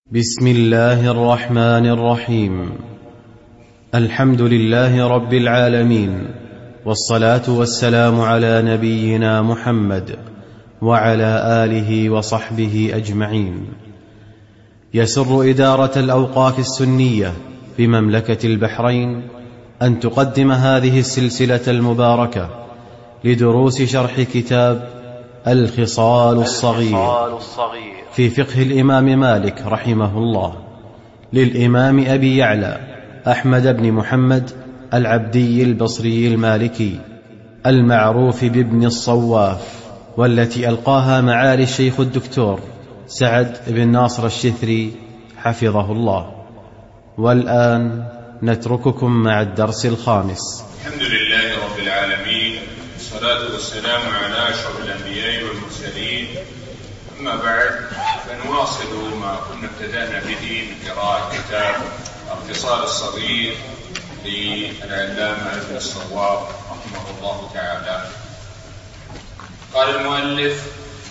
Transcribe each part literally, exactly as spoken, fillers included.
بسم الله الرحمن الرحيم. الحمد لله رب العالمين، والصلاة والسلام على نبينا محمد وعلى آله وصحبه أجمعين. يسر إدارة الأوقاف السنية بمملكة البحرين أن تقدم هذه السلسلة المباركة لدروس شرح كتاب الخصال الصغير في فقه الإمام مالك رحمه الله، للإمام أبي يعلى أحمد بن محمد العبدي البصري المالكي المعروف بابن الصواف، والتي ألقاها معالي الشيخ الدكتور سعد بن ناصر الشثري حفظه الله. والآن نترككم مع الدرس الخامس. الحمد لله رب العالمين، والصلاة والسلام على أشرف الأنبياء والمرسلين. أما بعد، فنواصل ما كنا ابتدأنا به من قراءة كتاب الخصال الصغير للعلامة ابن الصواف رحمه الله تعالى. قال المؤلف: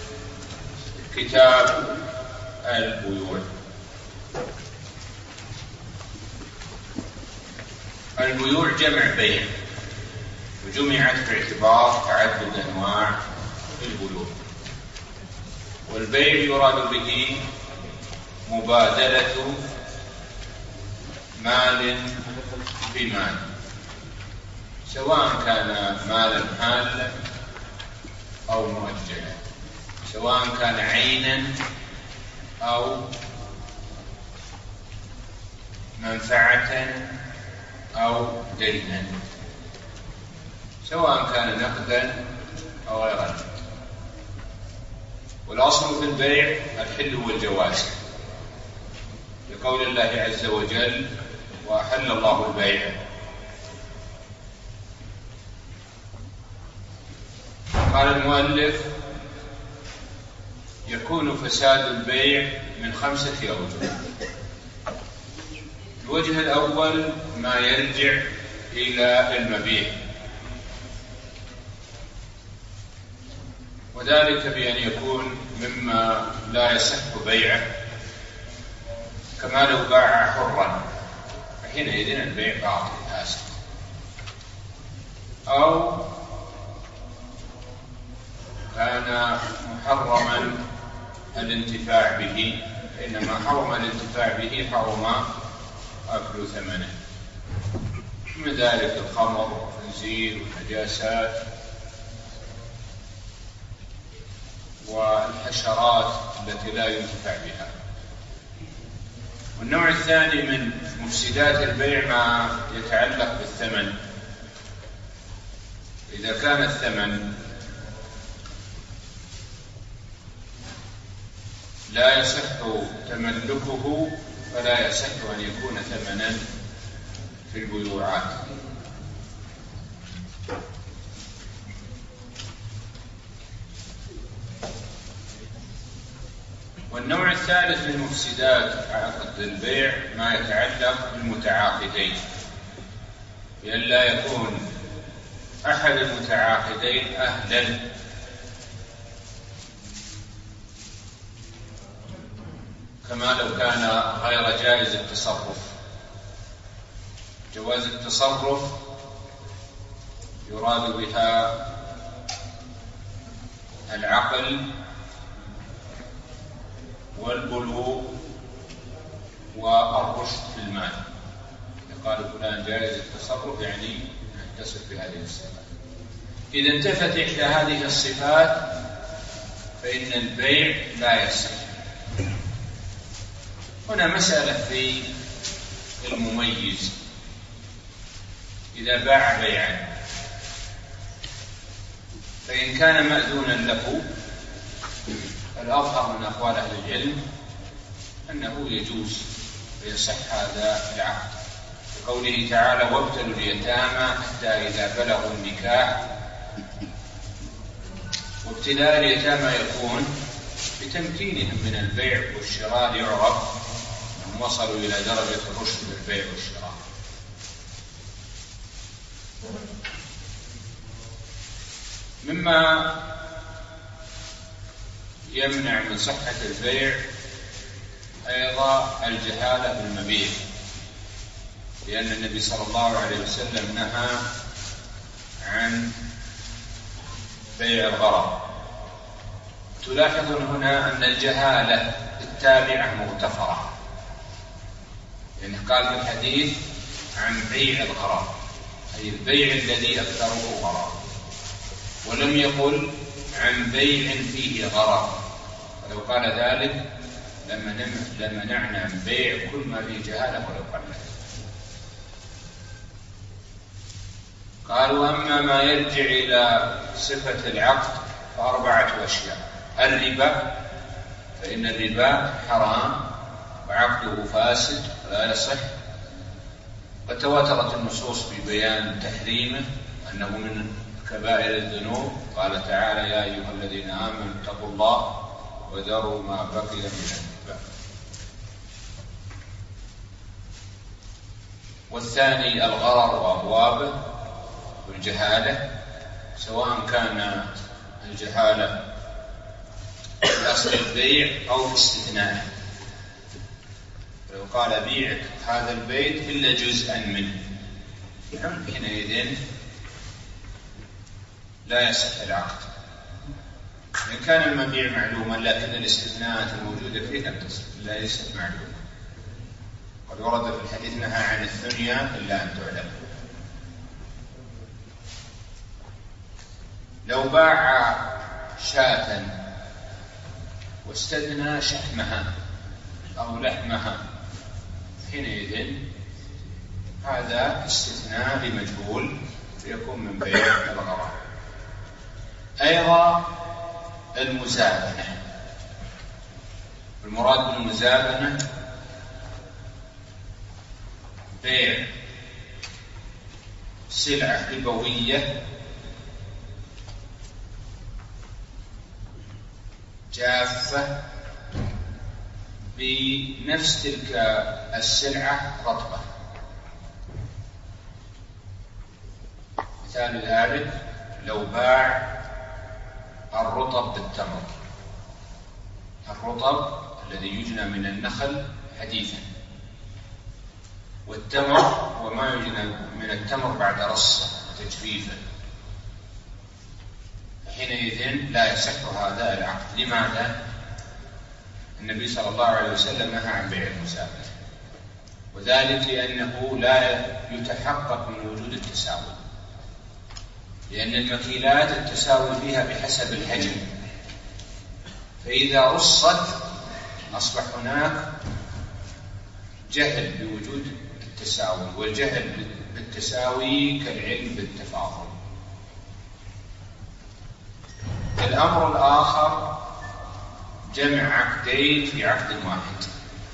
كتاب البيوع. البيوع جمع بيع، وجمعت باعتبار تعدد أنواع البيوع. والبيع يراد به مبادلة مال بمال، سواء كان مالا حالا أو مؤجلا، سواء كان عينا أو منفعة أو دينا، سواء كان نقدا أو غير نقد. والأصل في البيع الحل والجواز، لقول الله عز وجل: وأحل الله البيع. قال المؤلف: يكون فساد البيع من خمسة أوجه. الوجه الأول ما يرجع إلى المبيع، وذلك بأن يكون مما لا يصح بيعه، كما لو باع حرا، فحينئذ البيع باطل فاسد. أو كان محرما الانتفاع به، فإنما حرم الانتفاع به حرم أكل ثمنه، من ذلك الخمر والخنزير والنجاسات والحشرات التي لا ينتفع بها. والنوع الثاني من مفسدات البيع ما يتعلق بالثمن. إذا كان الثمن لا يصح تملكه فلا يصح أن يكون ثمنا في البيوعات. والنوع الثالث من مفسدات عقد البيع ما يتعلق بالمتعاقدين، بأن لا يكون أحد المتعاقدين أهلا كما لو كان غير جائز التصرف. جواز التصرف يراد بها العقل والبلوغ والرشد في المال. قال فلان جائز التصرف، يعني يتصف بهذه الصفات. إذا انتفت إحدى هذه الصفات فإن البيع لا يصح. هنا مسألة في المميز. إذا باع بيعا فإن كان مأذونا له، الأظهر من أقوال أهل العلم أنه يجوز ويصح هذا العقد، لقوله تعالى: وابتلوا اليتامى حتى إذا بلغوا النكاح. وابتلاء اليتامى يكون بتمكينهم من البيع والشراء، يعرف أنهم وصلوا إلى درجة الرشد بالبيع والشراء. مما يمنع من صحة البيع أيضا الجهالة بالمبيع، لأن النبي صلى الله عليه وسلم نهى عن بيع الغرر. تلاحظون هنا أن الجهالة التابعة مغتفرة، يعني قال في الحديث عن بيع الغرر، أي البيع الذي أكثره غرر، ولم يقل عن بيع فيه غرر. ولو قال ذلك لمنعنا عن بيع كل ما فيه جهالة ولو قل. قالوا أما ما يرجع إلى صفة العقد فأربعة أشياء: الربا، فإن الربا حرام وعقده فاسد ولا يصح، وتواترت النصوص ببيان تحريمه أنه من كبائر الذنوب. قال تعالى: يا أيها الذين آمنوا اتقوا الله وذروا ما بقي من الربا. والثاني الغرر وأبوابه والجهالة، سواء كان الجهالة في أصل البيع أو في استثنائه. لو قال بيع هذا البيت إلا جزءا منه، حينئذ لا يصح العقد. إن كان المبيع معلوما لكن الاستثناءات الموجودة فيه لم تصح، لا ليست معلومة. قد ورد في الحديث: نهى عن الثنيا إلا أن تعلم. لو باع شاة واستثنى شحمها أو لحمها، حينئذ هذا استثناء لمجهول فيكون من بيع الغرر. أيضا المزابنة، المراد بالمزابنة بيع سلعة ربوية جافة بنفس تلك السلعة رطبة. مثال ذلك لو باع الرطب بالتمر، الرطب الذي يجنى من النخل حديثا، والتمر هو ما يجنى من التمر بعد رصه وتجفيفه، حينئذ لا يصح هذا العقد. لماذا؟ النبي صلى الله عليه وسلم نهى عن بيع المزابنة، وذلك لأنه لا يتحقق من وجود التساوي، لأن المكيلات التساوي فيها بحسب الحجم، فإذا رصت أصبح هناك جهل بوجود التساوي، والجهل بالتساوي كالعلم بالتفاضل. الأمر الآخر جمع عقدين في عقد واحد،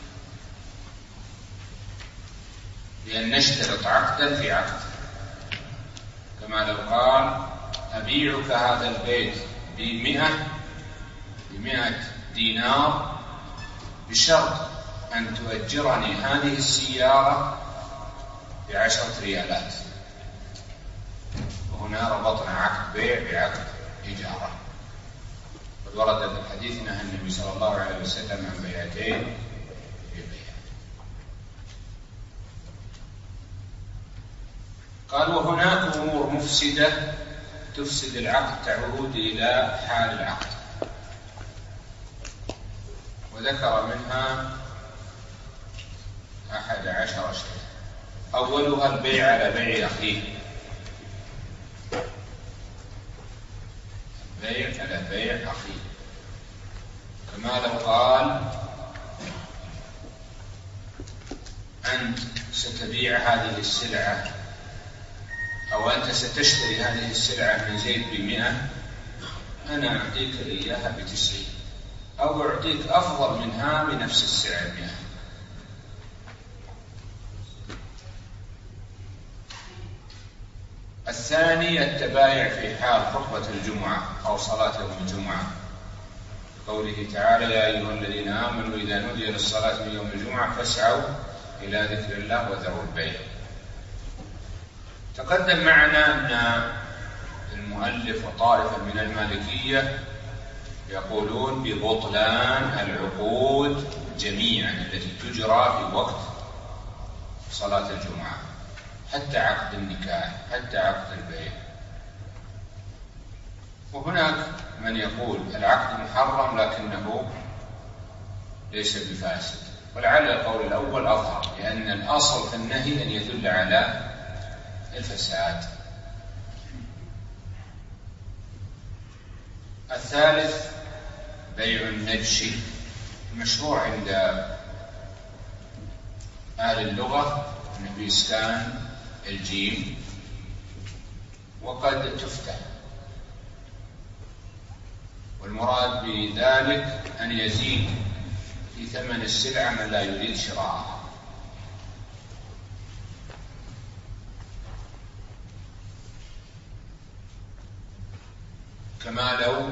لأن نشترط عقدا في عقد، كما لو قال: أبيعك هذا البيت بمئة بمئة دينار بشرط أن تؤجرني هذه السيارة بعشرة ريالات. وهنا ربطنا عقد بيع بعقد إجارة. قد ورد في الحديث نهى النبي صلى الله عليه وسلم عن بيعتين ببيع. قال: وهناك أمور مفسدة تفسد العقد تعود إلى حال العقد، وذكر منها أحد عشر شيء. أولها البيع على بيع أخيه، البيع على بيع أخيه، كما لو قال: أنت ستبيع هذه السلعة، أو أنت ستشتري هذه السلعة من زيد بمئة، أنا أعطيك إياها بتسعين، أو أعطيك أفضل منها بنفس السعر مئة. الثاني التبايع في حال خطبة الجمعة أو صلاة يوم الجمعة، قوله تعالى: يا أيها الذين آمنوا إذا نودي للصلاة من يوم الجمعة فاسعوا إلى ذكر الله وذروا البيع. تقدم معنا أن المؤلف وطائفة من المالكية يقولون ببطلان العقود جميعا، يجرى في وقت صلاة الجمعة، حتى عقد النكاح، حتى عقد البيع. وهناك من يقول العقد محرم لكنه ليس بفاسد، ولعل القول الأول أظهر، لأن الأصل في النهي أن يدل على الفساد. الثالث بيع النجش، المشروع عند أهل اللغة أنه بإسكان الجيم وقد تفتح، والمراد بذلك أن يزيد في ثمن السلعة من لا يريد شراءها. كما لو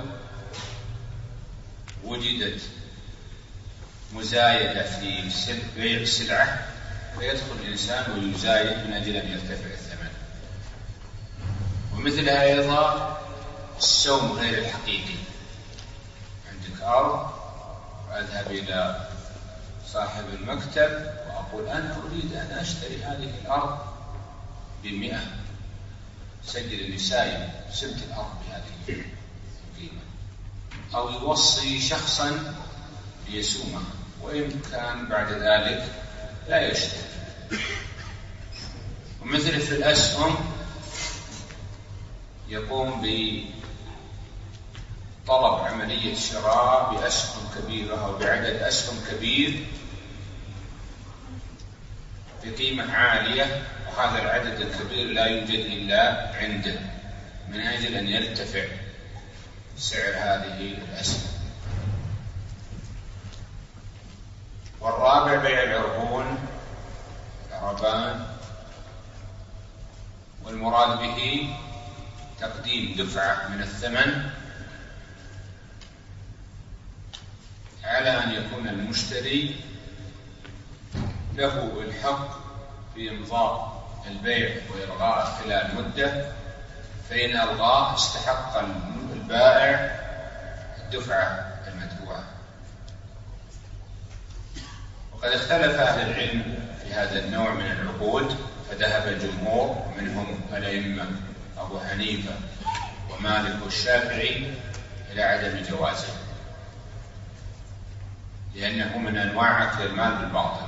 وجدت مزايدة في بيع السلعة فيدخل الإنسان ويزايد من أجل أن يرتفع الثمن. ومثلها أيضا السوم غير الحقيقي، عندك أرض وأذهب إلى صاحب المكتب وأقول أنا أريد أن أشتري هذه الأرض بمئة، سجل النسائي سبت الأرض بهذه القيمة، أو يوصي شخصا ليسومه وإن كان بعد ذلك لا يشتري. ومثل في الأسهم يقوم بطلب عملية شراء بأسهم كبيرة أو بعدد أسهم كبير بقيمة عالية، وهذا العدد الكبير لا يوجد إلا عنده، من أجل أن يرتفع سعر هذه الأسهم. والرابع بيع العربون، العربان، والمراد به تقديم دفعة من الثمن على أن يكون المشتري له الحق في إمضاء البيع وإلغاء خلال مدة، فإن ألغاه استحق البائع الدفعة المدفوعة. وقد اختلف أهل العلم في هذا النوع من العقود، فذهب الجمهور منهم الأئمة أبو حنيفة ومالك والشافعي إلى عدم جوازه، لأنه من أنواع أكل المال بالباطل،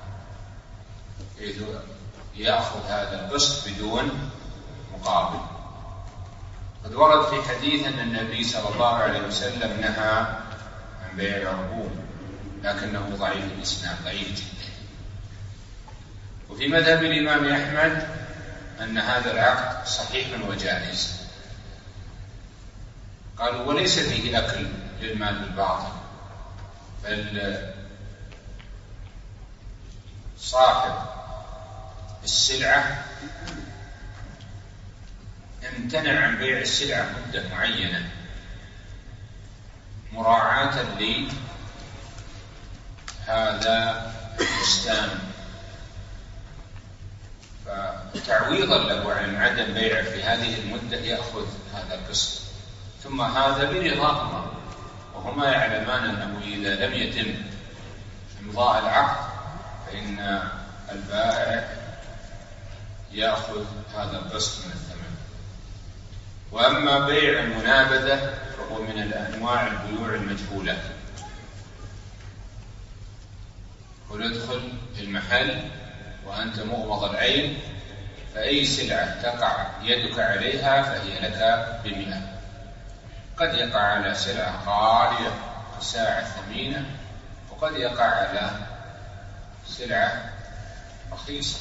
إذ يأخذ هذا القسط بدون مقابل. قد ورد في حديث أن النبي صلى الله عليه وسلم نهى عن بيع العربون، لكنه ضعيف الإسناد، ضعيف جدا. وفي مذهب الإمام أحمد أن هذا العقد صحيح وجائز، قالوا وليس فيه أكل للمال بالباطل، بل صاحب السلعة امتنع عن بيع السلعة مدة معينة مراعاة لهذا البستان، فتعويضا له عن عدم بيعه في هذه المدة يأخذ هذا القسط، ثم هذا برضاهما، وهما يعلمان أنه إذا لم يتم إمضاء العقد فإن البائع يأخذ هذا القسط من الثمن. وأما بيع المنابذة فهو من أنواع البيوع المجهولة، وندخل المحل وأنت مغمض العين، فأي سلعة تقع يدك عليها فهي لك بمئة. قد يقع على سلعة غالية كساعة ثمينة، وقد يقع على سلعة رخيصة.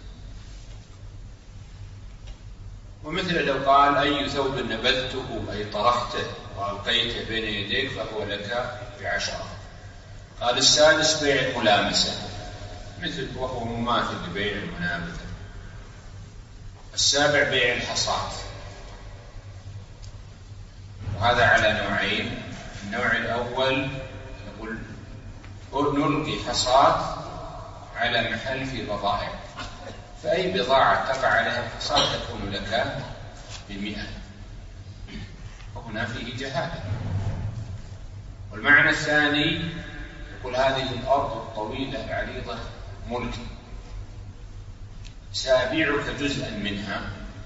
ومثل لو قال أي ثوب نبذته أي طرحته وألقيته بين يديك فهو لك بعشرة. قال السادس بيع الملامسة، مثل وهو مماثل لبيع المنابذة. السابع بيع الحصاة، وهذا على نوعين. النوع الأول نقول نلقي حصاة على محل في بضائع، فأي بضاعة تقع عليها الحصاة تكون لك بمئة، وهنا فيه جهالة. والمعنى الثاني يقول هذه الأرض الطويلة العريضة ملكي، سأبيعك جزءا منها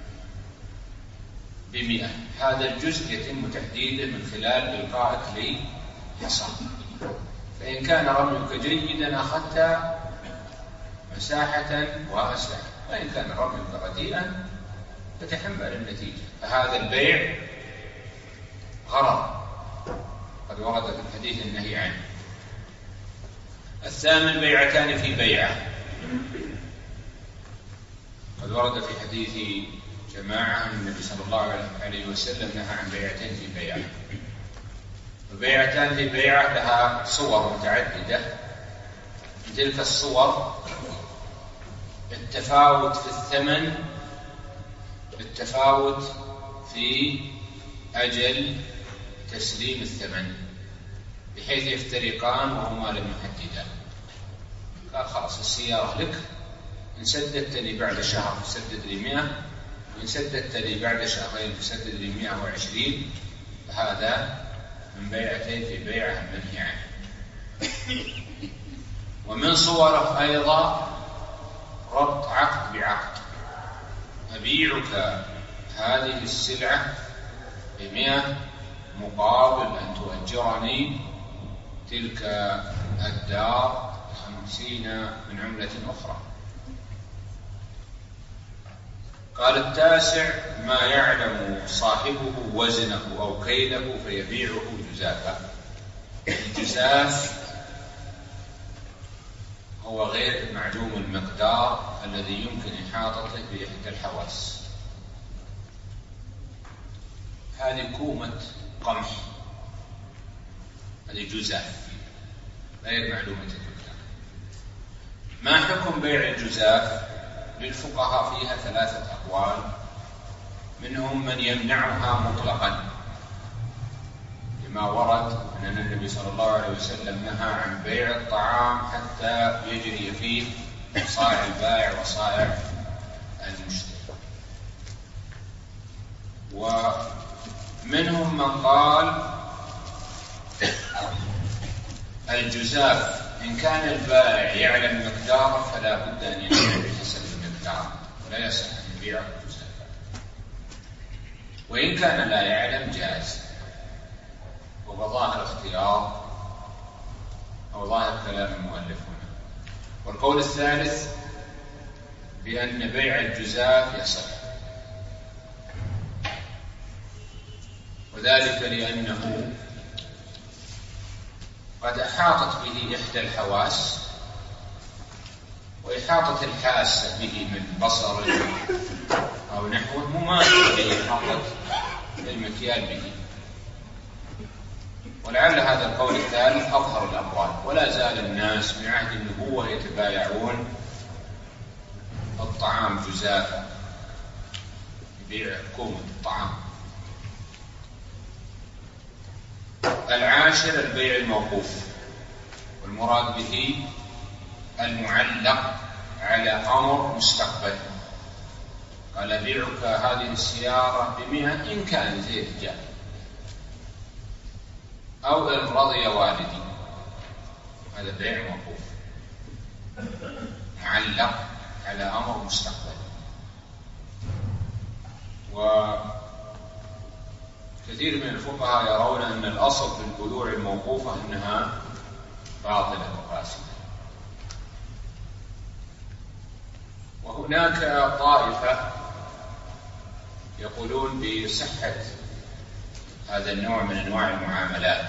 بمئة، هذا الجزء يتم تحديده من خلال إلقائك لي حصى، فإن كان رميك جيدا أخذت مساحة واسعة، وإن كان رميك رديئا تتحمل النتيجة. فهذا البيع غرر قد ورد في الحديث النهي عنه. الثامن بيعتان في بيعة، قد ورد في حديث جماعة أن النبي صلى الله عليه وسلم نهى عن بيعتين في بيعة. وبيعتان في بيعة لها صور متعددة، من تلك الصور التفاوت في الثمن بالتفاوت في أجل تسليم الثمن، بحيث يفترقان وهما لم يحددا. قال خلاص السيارة لك، إن سددتني بعد شهر تسدد لي مئة، وإن سددتني بعد شهرين تسدد لي مئة وعشرين، فهذا من بيعتين في بيعة المنهي عنه. ومن صوره أيضا ربط عقد بعقد، أبيعك هذه السلعة بمئة مقابل أن تؤجرني تلك الدار خمسين من عملة أخرى. قال التاسع ما يعلم صاحبه وزنه أو كيله فيبيعه جزافا. الجزاف هو غير معلوم المقدار الذي يمكن إحاطته بإحدى الحواس. هذه كومة قمح، هذه جزاف غير معلومة المقدار. ما حكم بيع الجزاف؟ للفقهاء فيها ثلاثة أقوال، منهم من يمنعها مطلقا لما ورد أن النبي صلى الله عليه وسلم نهى عن بيع الطعام حتى يجري فيه صائع البائع وصائع المشتري. ومنهم من قال الجزاف إن كان البائع يعلم مقداره فلا بد أن يبيع بحسب المقدار ولا يصح أن يبيعه جزافا، وإن كان لا يعلم جاز. وهو ظاهر اختيار أو ظاهر كلام المؤلف هنا. والقول الثالث بأن بيع الجزاف يصح، وذلك لأنه قد أحاطت به إحدى الحواس، وإحاطة الحاسة به من بصر أو نحوه مماثلة لإحاطة المكيال به. ولعل هذا القول الثالث أظهر الأقوال، ولا زال الناس من عهد النبوة يتبايعون الطعام جزافا، يبيع كومة الطعام. العاشر البيع الموقوف، والمراد به المعلق على أمر مستقبل. قال بيعك هذه السيارة بمئة إن كان زيد جاء، أو إن رضي والدي، هذا بيع موقوف معلق على أمر مستقبل. وكثير من الفقهاء يرون أن الأصل في البيوع الموقوفة أنها باطلة وفاسدة. وهناك طائفة يقولون بصحة هذا النوع من أنواع المعاملات،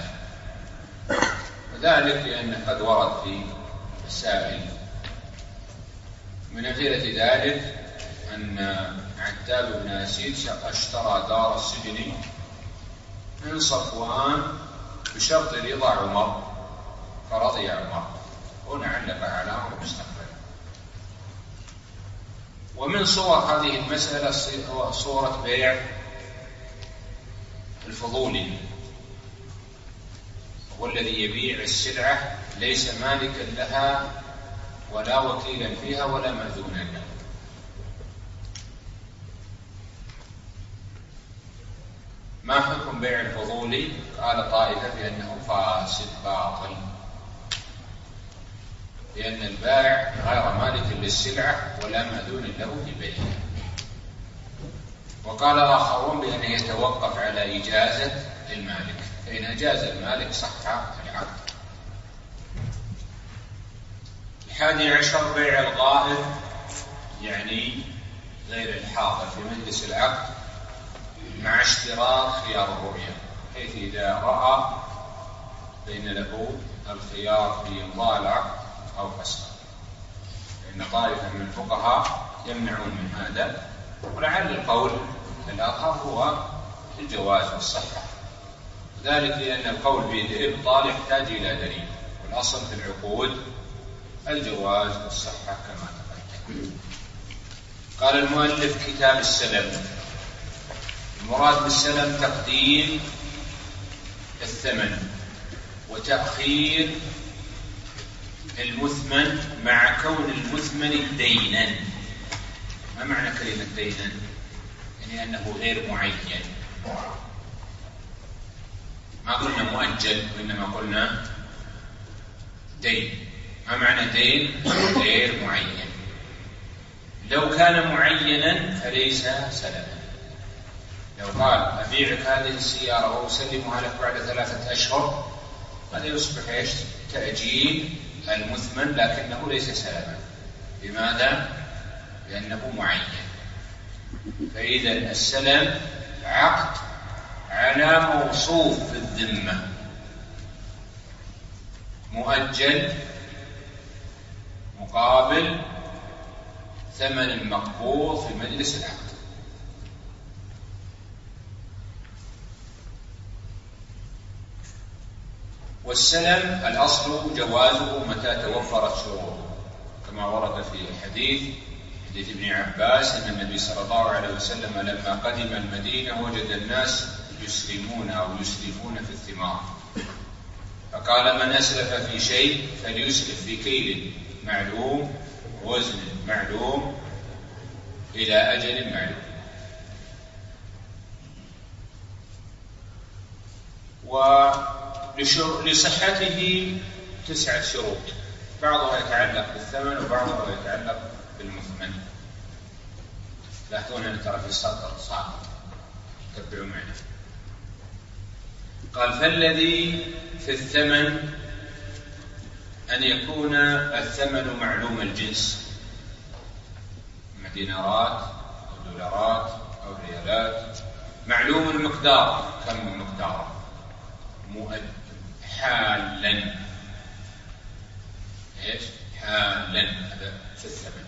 وذلك لأنه قد ورد في مسائل. من أمثلة ذلك أن عتاب بن أسيد اشترى دار السجن من صفوان بشرط رضا عمر، فرضي عمر، هنا علق على أمر مستقبل. ومن صور هذه المسألة صورة بيع الفضولي، والذي يبيع السلعة ليس مالكا لها ولا وكيلا فيها ولا مأذونا له. ما حكم بيع الفضولي؟ قال طائفة بأنه فاسد باطل، لأن البائع غير مالك للسلعة ولا مأذون له في بيعها. وقال آخرون بأنه يتوقف على إجازة المالك، فإن أجاز المالك صح العقد. الحادي عشر بيع الغائب، يعني غير الحاضر في مجلس العقد، مع اشتراط خيار الرؤية، حيث إذا رأى بين له الخيار في إمضاء العقد أو فسخه، لأن طائفة من الفقهاء يمنعون من هذا، ولعل القول الآخر هو الجواز والصحة، ذلك لأن القول بالإبطال يحتاج إلى دليل، والأصل في العقود الجواز والصحة كما تقدم. قال المؤلف: كتاب السلم. المراد بالسلم تقديم الثمن وتأخير المثمن مع كون المثمن دينا. ما معنى كلمة دينا؟ يعني أنه غير معين، ما قلنا مؤجل وإنما قلنا دين. ما معنى دين؟ غير معين. لو كان معينا فليس سلما. لو قال أبيعك هذه السيارة وأسلمها لك بعد ثلاثة أشهر، هذا يصبح ايش؟ تأجيل المثمن، لكنه ليس سلما. لماذا؟ لأنه معين. فإذا السلم عقد على موصوف في الذمة مؤجل مقابل ثمن مقبوض في مجلس العقد. والسلم الأصل جوازه متى توفرت شروطه، كما ورد في الحديث حديث ابن عباس أن النبي صلى الله عليه وسلم لما قدم المدينة وجد الناس يسلمون أو يسلفون في الثمار، فقال: من أسلف في شيء فليسلف في كيل معلوم وزن معلوم إلى أجل معلوم. ولصحته تسعة شروط، بعضها يتعلق بالثمن وبعضها يتعلق بالمثمن. لاحظون أن ترى في السطر صعب، تتبعوا معنا. قال: فالذي في الثمن أن يكون الثمن معلوم الجنس، دينارات أو دولارات أو ريالات، معلوم المقدار، كم مقداره، حالا، إيش؟ حالا، هذا في الثمن.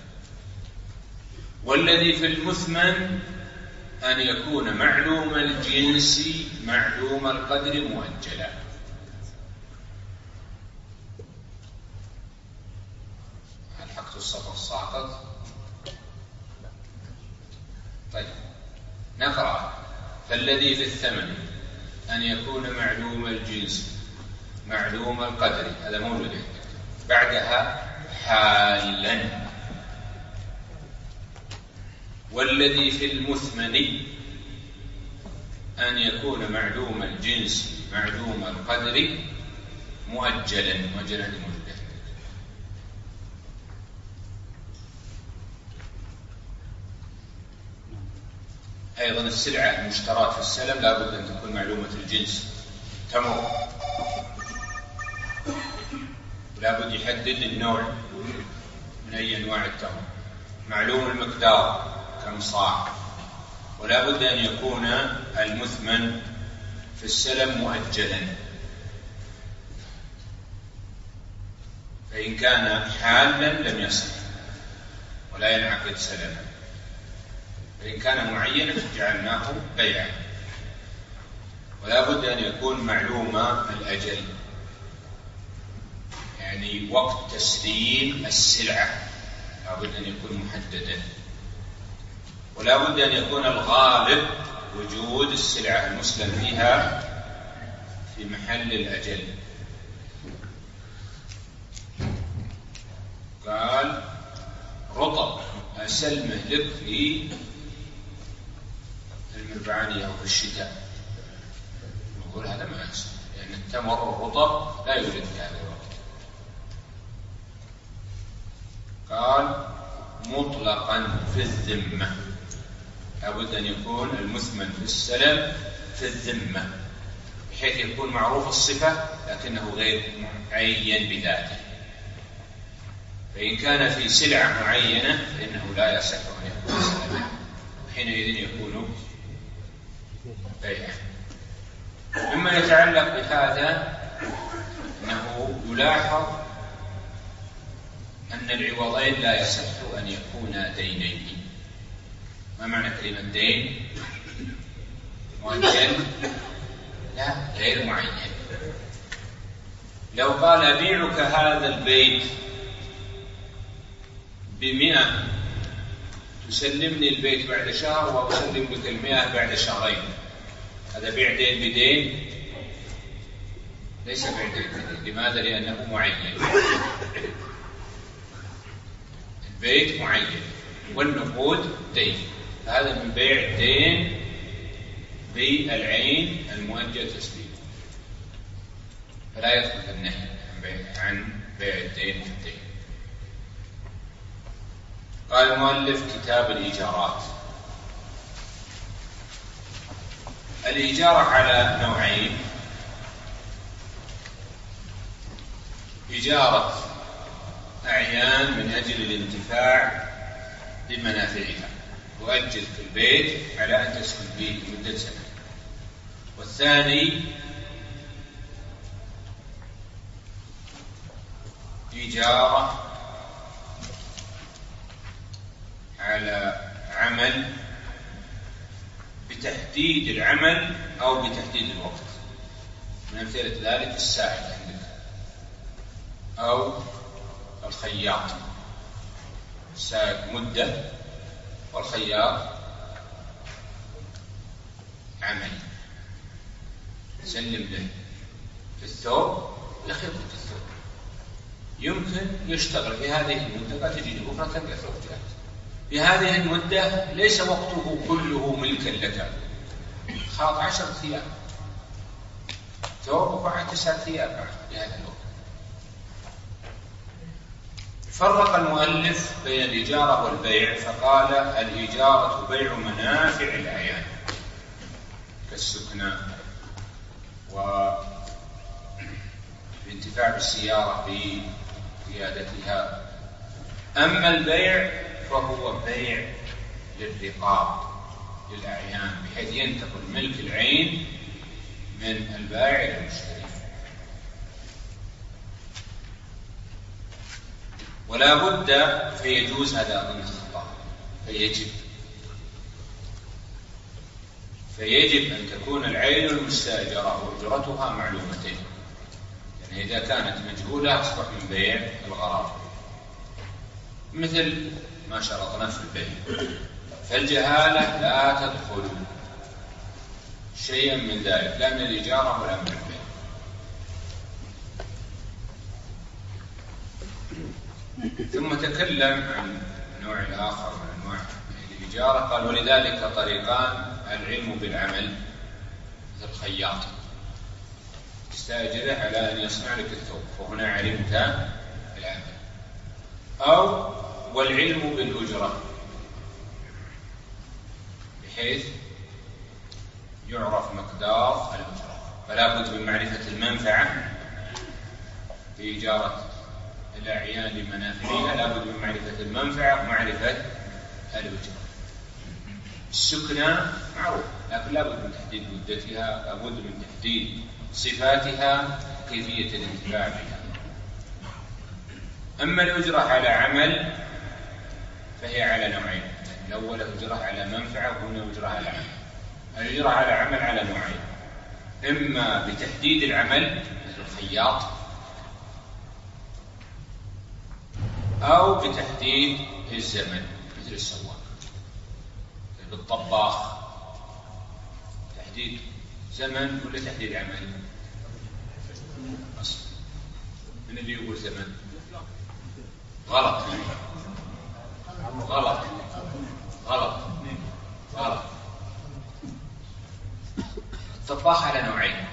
والذي في المثمن أن يكون معلوم الجنس معلوم القدر مؤجلا. هل حقت الصفر الساقط؟ طيب نقرأ: فالذي في الثمن أن يكون معلوم الجنس معلوم القدر، هذا موجود بعدها حالا. والذي في المثمن أن يكون معلوم الجنس معلوم القدر مؤجلا. مؤجلا موجود. أيضا السلعة المشترات في السلم لا بد أن تكون معلومة الجنس. تمر لا بد يحدد النوع من أي أنواع التمر، معلوم المقدار كم صاع، ولا بد أن يكون المثمن في السلم مؤجلا، فإن كان حالا لم يصح ولا ينعقد سلما، فإن كان معينا جعلناه بيعا. ولا بد أن يكون معلوم الأجل، يعني وقت تسليم السلعة لا بد أن يكون محددا. ولا بد أن يكون الغالب وجود السلعة المسلم فيها في محل الأجل. قال: رطب أسلمه لك في المربعانية أو في الشتاء، نقول هذا ما يصح، لأن التمر الرطب لا يوجد في هذا الوقت. قال مطلقا في الذمة، لابد أن يكون المثمن في السلم في الذمة بحيث يكون معروف الصفة لكنه غير معين بذاته. فإن كان في سلعة معينة فإنه لا يصح أن يكون سلما، حينئذ يكون بيعا. مما يتعلق بهذا أنه يلاحظ أن العوضين لا يصح أن يكونا دينين. ما معنى كلمة دين؟ معين؟ لا، غير معين. لو قال أبيعك هذا البيت بمئة تسلمني البيت بعد شهر وأسلم لك المئة بعد شهرين، هذا بيع دين بدين؟ ليس بيع دين بدين. لماذا؟ لأنه معين. البيت معين والنقود دين، هذا من بيع الدين بالعين المؤجل تسليمه، فلا يدخل في النهي عن بيع الدين بالدين. قال المؤلف كتاب الإيجارات. الإيجارة على نوعين: إجارة أعيان من أجل الانتفاع بمنافعها، وأجل في البيت على أن تسكن فيه مدة سنة. والثاني إجارة على عمل بتحديد العمل أو بتحديد الوقت. من أمثلة ذلك الساعد عندك أو الخياط. الساعد مدة والخياط عمل، سلم له في الثوب لخيطة الثوب، يمكن يشتغل في هذه المدة قد تجد بكرة تلقى ثوب جاهز. في هذه المدة ليس وقته كله ملكا لك، خاط عشر ثياب، ثوب وقع تسع ثياب في هذا الوقت. فرق المؤلف بين الإجارة والبيع فقال الإجارة بيع منافع الأعيان كالسكنى والانتفاع بالسيارة بقيادتها. أما البيع فهو بيع للرقاب للأعيان بحيث ينتقل ملك العين من البائع إلى المشتري. ولا بد فيجوز، هذا أظن خطأ، فيجب فيجب أن تكون العين المستأجرة وأجرتها معلومتين، يعني إذا كانت مجهولة أصبح من بيع الغرار، مثل ما شرطنا في البيع. فالجهالة لا تدخل شيئا من ذلك، لا من الإجارة ولا من البيع. ثم تكلم عن النوع الآخر من أنواع الإجارة، قال ولذلك طريقان: العلم بالعمل مثل الخياط تستأجره على أن يصنع لك الثوب وهنا علمت العمل، أو والعلم بالأجرة بحيث يعرف مقدار الأجرة، فلا بد من معرفة المنفعة في إجارة الأعيان لمنافعها، لا بد من معرفة المنفعة ومعرفة الأجرة. السكنى معروف لكن لا بد من تحديد مدتها، لا بد من تحديد صفاتها وكيفية الانتفاع بها. أما الأجرة على عمل فهي على نوعين: الأول أجرة على منفعة وهنا أجرة على عمل. الأجرة على عمل على نوعين: إما بتحديد العمل مثل الخياط، أو بتحديد الزمن مثل السواق. بالطباخ تحديد زمن ولا تحديد عمل؟ أصل من اللي يقول زمن؟ غلط غلط غلط غلط. الطباخ على نوعين: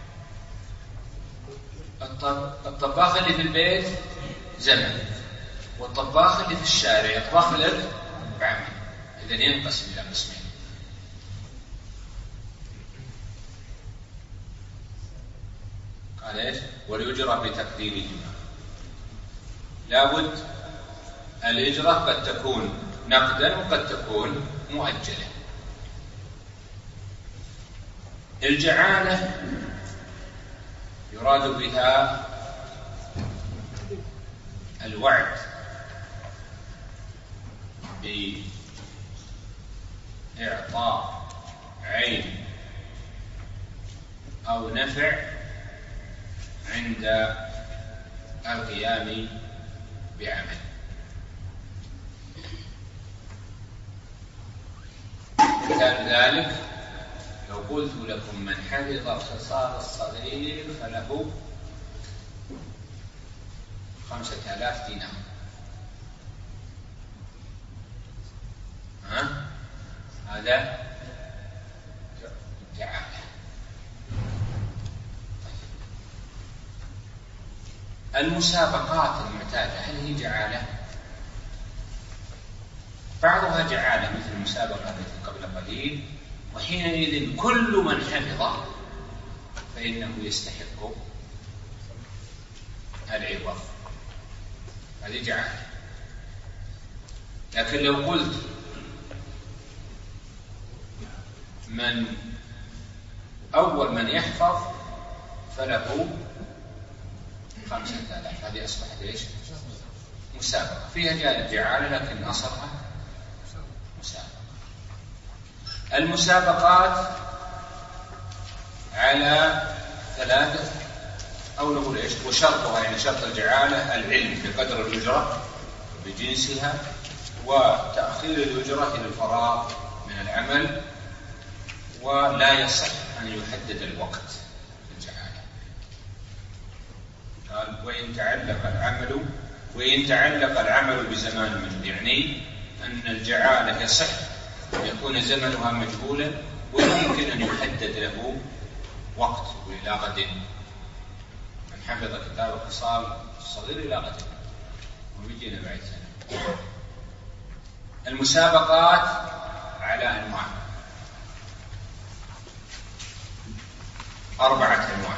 الطباخ اللي في البيت زمن، والطباخ اللي في الشارع يطبخ لك بعمل، إذن ينقسم إلى قسمين. قال إيش؟ والأجرة بتقديرهما. لابد الأجرة قد تكون نقدا وقد تكون مؤجلة. الجعالة يراد بها الوعد بإعطاء عين أو نفع عند القيام بعمل. مثال ذلك لو قلت لكم من حفظ الخصال الصغير فله خمسة آلاف دينار، ها؟ هذا جعالة. المسابقات المعتادة هل هي جعالة؟ بعضها جعالة مثل المسابقة التي قبل قليل، وحينئذ كل من حفظ فإنه يستحق العوض، هذه جعالة. لكن لو قلت من أول من يحفظ فله خمسة آلاف، هذه أصبحت إيش؟ مسابقة، فيها جانب جعالة لكن أصلها مسابقة. المسابقات على ثلاثة أو نقول إيش؟ وشرطها يعني شرط الجعالة العلم بقدر الأجرة بجنسها، وتأخير الأجرة إلى الفراغ من العمل، ولا يصح أن يحدد الوقت في الجعالة. قال وإن تعلق العمل وإن تعلق العمل بزمان مجهول، يعني أن الجعالة يصح أن يكون زمنها مجهولا ويمكن أن يحدد له وقت وإلى غد. من حفظ كتاب الخصال الصغير إلى غد، وبيجينا بعد سنة. المسابقات على أنواع، أربعة أنواع.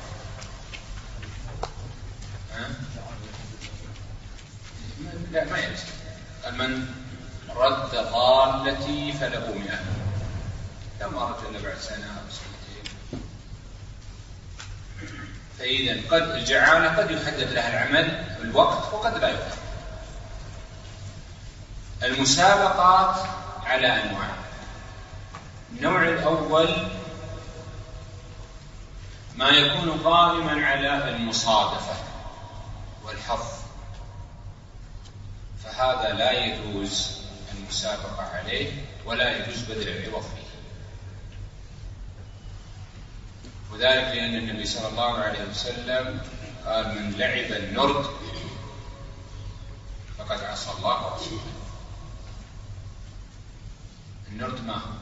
لا ما يلزم. من رد ضالتي فله مئة، لما رجل بعد سنة أو سنتين. فإذا قد الجعالة قد يحدد لها العمل الوقت وقد لا يحدد. المسابقات على أنواع. النوع الأول ما يكون قائما على المصادفة والحظ، فهذا لا يجوز المسابقة عليه ولا يجوز بذل العوض فيه. وذلك لأن النبي صلى الله عليه وسلم قال من لعب النرد فقد عصى الله ورسوله. النرد ما هو؟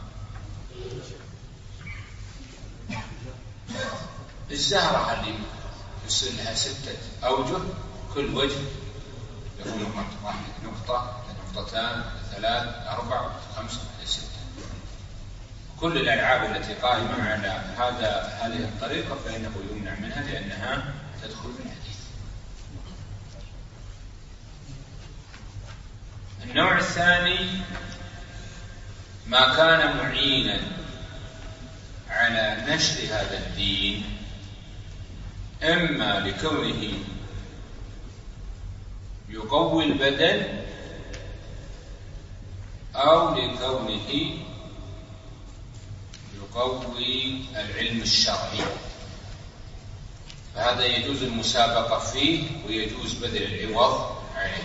الزهرة اللي يصير لها ستة أوجه، كل وجه يكون نقطة واحد، نقطة، نقطتان، ثلاث، أربع، خمسة، ستة. كل الألعاب التي قائمة على هذا هذه الطريقة فإنه يمنع منها لأنها تدخل في الحديث. النوع الثاني ما كان معينا على نشر هذا الدين، إما لكونه يقوي البدن أو لكونه يقوي العلم الشرعي، فهذا يجوز المسابقة فيه ويجوز بذل العوض عليه،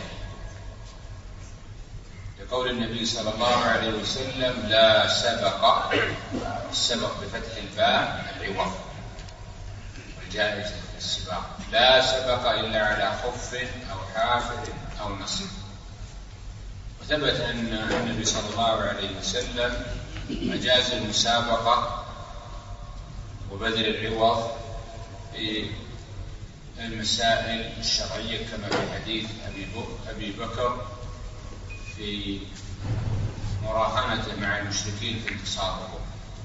لقول النبي صلى الله عليه وسلم لا سبق، السبق بفتح الباء العوض والجائزة في السباق، لا سبق إلا على خف أو حافر أو نصر. وثبت أن النبي صلى الله عليه وسلم أجاز المسابقة وبذل العوض في المسائل الشرعية كما في حديث أبي بكر في مراهنته مع المشركين في انتصارهم.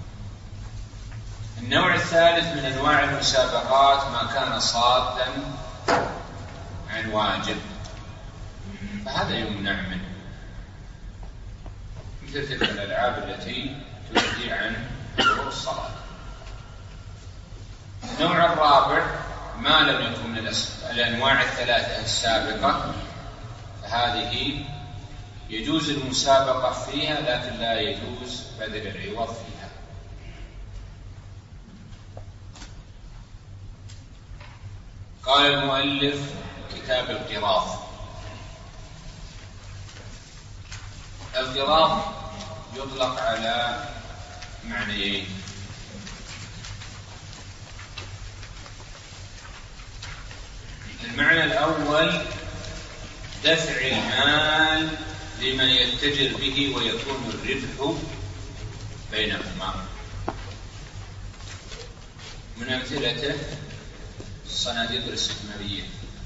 النوع الثالث من أنواع المسابقات ما كان صادا عن واجب، فهذا يمنع منه، مثل تلك الألعاب التي تلهي عن حضور الصلاة. النوع الرابع ما لم يكن من الأنواع الثلاثة السابقة، فهذه يجوز المسابقة فيها لكن لا يجوز بذل العوض فيها. قال المؤلف كتاب القراض. القراض يطلق على معنيين: المعنى الأول دفع المال لمن يتجر به ويكون الربح بينهما. من أمثلته الصناديق الاستثمارية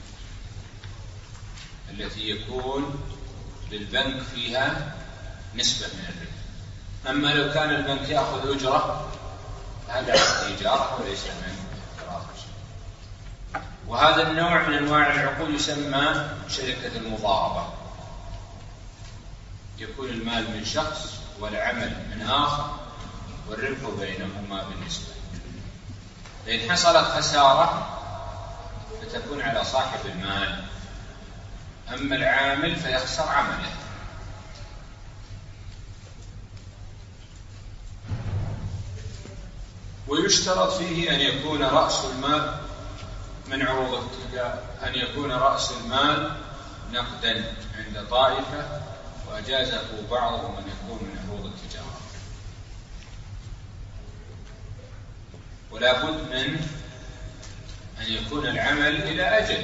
التي يكون للبنك فيها نسبة من الربح. أما لو كان البنك يأخذ أجرة هذا إيجار وليس من قراض. وهذا النوع من أنواع العقود يسمى شركة المضاربة، يكون المال من شخص والعمل من آخر والربح بينهما بالنسبة. فإن حصلت خسارة فتكون على صاحب المال، أما العامل فيخسر عمله. ويشترط فيه أن يكون رأس المال من عروض التجارة، أن يكون رأس المال نقدا عند طائفة وأجازه بعضهم أن يكون من عروض التجارة. ولا بد من أن يكون العمل إلى أجل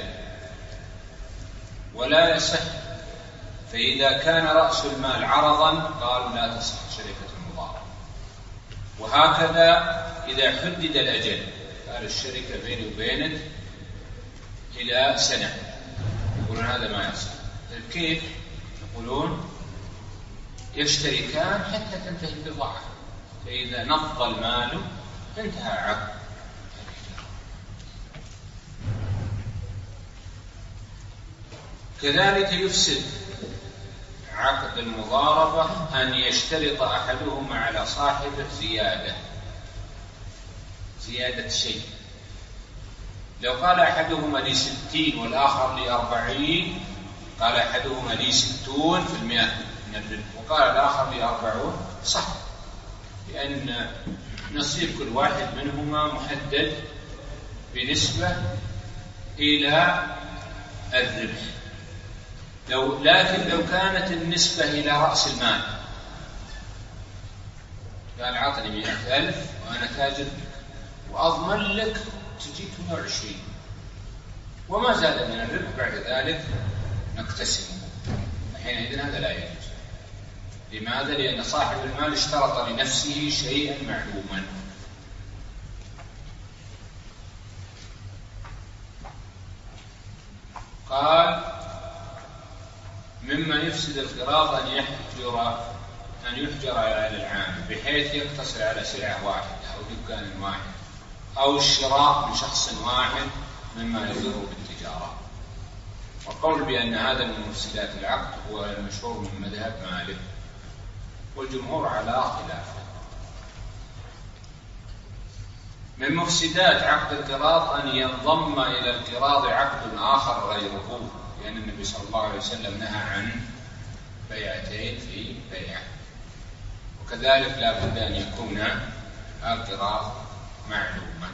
ولا يصح. فإذا كان رأس المال عرضا قالوا لا تصح شركة المضاربة. وهكذا إذا حدد الأجل قال الشركة بيني وبينك إلى سنة، يقولون هذا ما يصح. كيف؟ يقولون يشتركان حتى تنتهي البضاعة، فإذا نفض المال انتهى عقد. كذلك يفسد عقد المضاربة أن يشترط أحدهما على صاحبه زيادة زيادة شيء. لو قال أحدهما لي ستين والآخر لي أربعين، قال أحدهما لي ستون في المئة من الربح وقال الآخر لي أربعون، صح، لأن نصيب كل واحد منهما محدد بنسبة إلى الربح. لو لكن لو كانت النسبة إلى رأس المال، قال عطني مئة ألف وأنا تاجر بك وأضمن لك تجيك مئة وعشرين وما زاد من الربح بعد ذلك نقتسمه، حينئذ هذا لا يجوز. لماذا؟ لأن صاحب المال اشترط لنفسه شيئا معلوما. قال مما يفسد القراض أن يحجر أن يحجر على العامل بحيث يقتصر على سلعة واحدة أو دكان واحد أو الشراء من شخص واحد مما يضر بالتجارة. والقول بأن هذا من مفسدات العقد هو المشهور من مذهب مالك، والجمهور على خلافه. من مفسدات عقد القراض أن ينضم إلى القراض عقد آخر غيره، لأن النبي صلى الله عليه وسلم نهى عن بيعتين في بيع. وكذلك لا بد أن يكون القراض معلوما.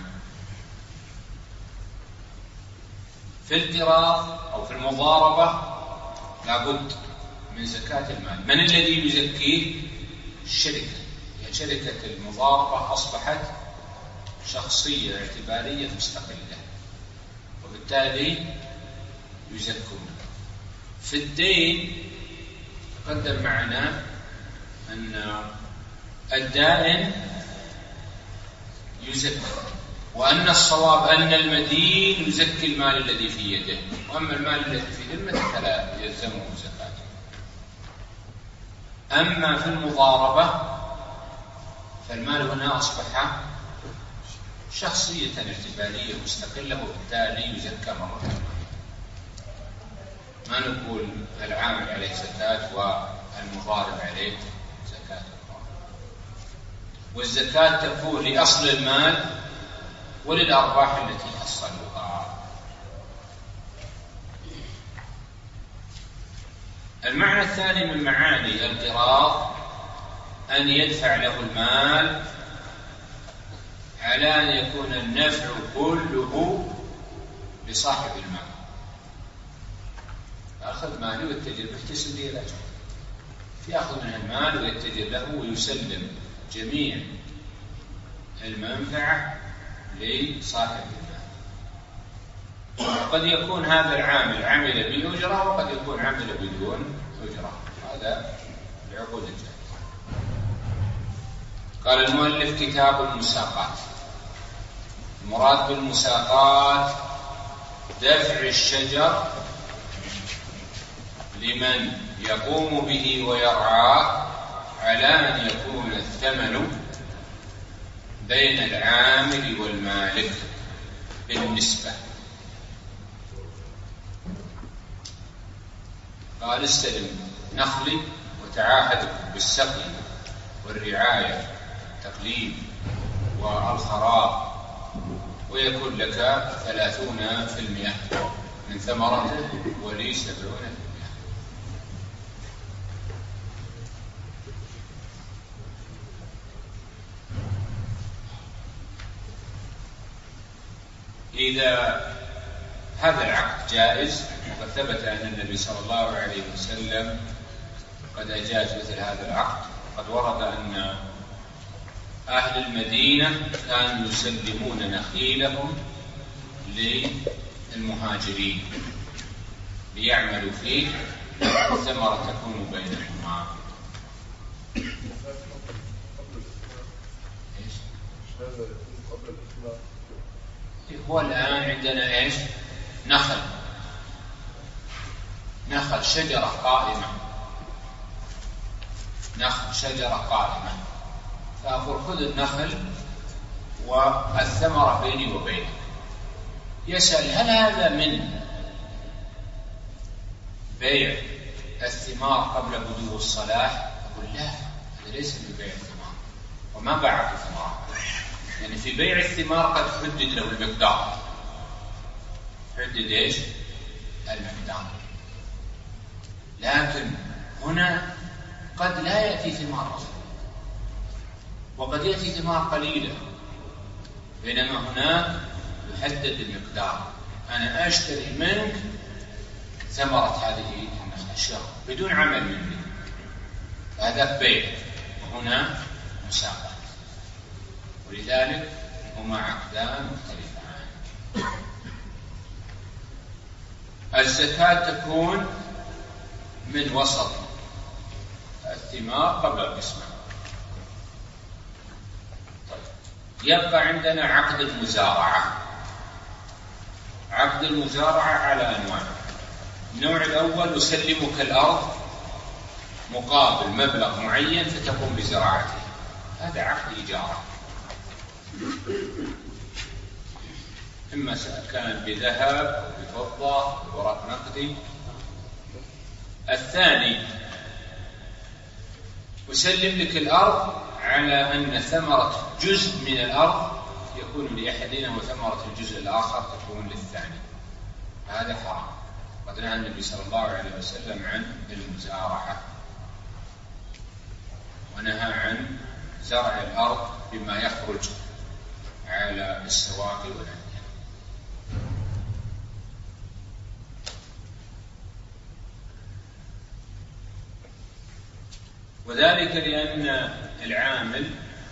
في القراض أو في المضاربة لا بد من زكاة المال. من الذي يزكيه؟ الشركة. يعني شركة المضاربة أصبحت شخصية اعتبارية مستقلة، وبالتالي يزكون. في الدين تقدم معنا أن الدائن يزكى وأن الصواب أن المدين يزكي المال الذي في يده، وأما المال الذي في ذمته فلا يلزمه زكاته. أما في المضاربة فالمال هنا أصبح شخصية اعتبارية مستقلة، وبالتالي يزكى مرة واحدة. ما نقول العامل عليه زكاة والمضارب عليه زكاة أخرى. والزكاة تكون لأصل المال وللأرباح التي حصلوها. المعنى الثاني من معاني القراض أن يدفع له المال على أن يكون النفع كله لصاحب المال. أخذ ماله ويتجر باحتسب لي الأجر، يأخذ من المال ويتجر له ويسلم جميع المنفعة لصاحب المال. قد يكون هذا العامل عمل بأجرة وقد يكون عمل بدون أجرة، هذا العقود الجائزة. قال المؤلف: كتاب المساقات. المراد بالمساقات دفع الشجر لمن يقوم به ويرعاه على أن يكون الثمن بين العامل والمالك بالنسبة. قال: استلم نخلي وتعاهد بالسقي والرعاية تقليم والخراء، ويكون لك ثلاثون في المئة من ثمرته ولي سبعون في المئة. إذا هذا العقد جائز، وقد ثبت أن النبي صلى الله عليه وسلم قد أجاز مثل هذا العقد. قد ورد أن أهل المدينة كانوا يسلمون نخيلهم للمهاجرين ليعملوا فيه، والثمرة تكون بينهما. هو الآن عندنا إيش؟ نخل نخل شجرة قائمة، نخل شجرة قائمة، فأقول خذ النخل والثمرة بيني وبينك. يسأل: هل هذا من بيع الثمار قبل بدو الصلاح؟ أقول: لا، هذا ليس من بيع الثمار، وما باعت الثمار. يعني في بيع الثمار قد حدد له المقدار، حدد ايش؟ المقدار. لكن هنا قد لا يأتي ثمار أصلا، وقد يأتي ثمار قليلة، بينما هناك يحدد المقدار. أنا أشتري منك ثمرة هذه الشجرة بدون عمل مني، هذا بيع، وهنا مساقات، ولذلك هما عقدان مختلفان. الزكاة تكون من وسط الثمار قبل القسمة. طيب، يبقى عندنا عقد المزارعة. عقد المزارعة على أنواع. النوع الأول: يسلمك الأرض مقابل مبلغ معين فتقوم بزراعته، هذا عقد إيجار، إما كان بذهب أو بفضة أو ورق نقدي. الثاني: أسلم لك الأرض على أن ثمرة جزء من الأرض يكون لأحدنا وثمرة الجزء الآخر تكون للثاني، هذا حرام. قد نهى النبي صلى الله عليه وسلم عن المزارعة، ونهى عن زرع الأرض بما يخرج على السواقي والأندية. وذلك لأن العامل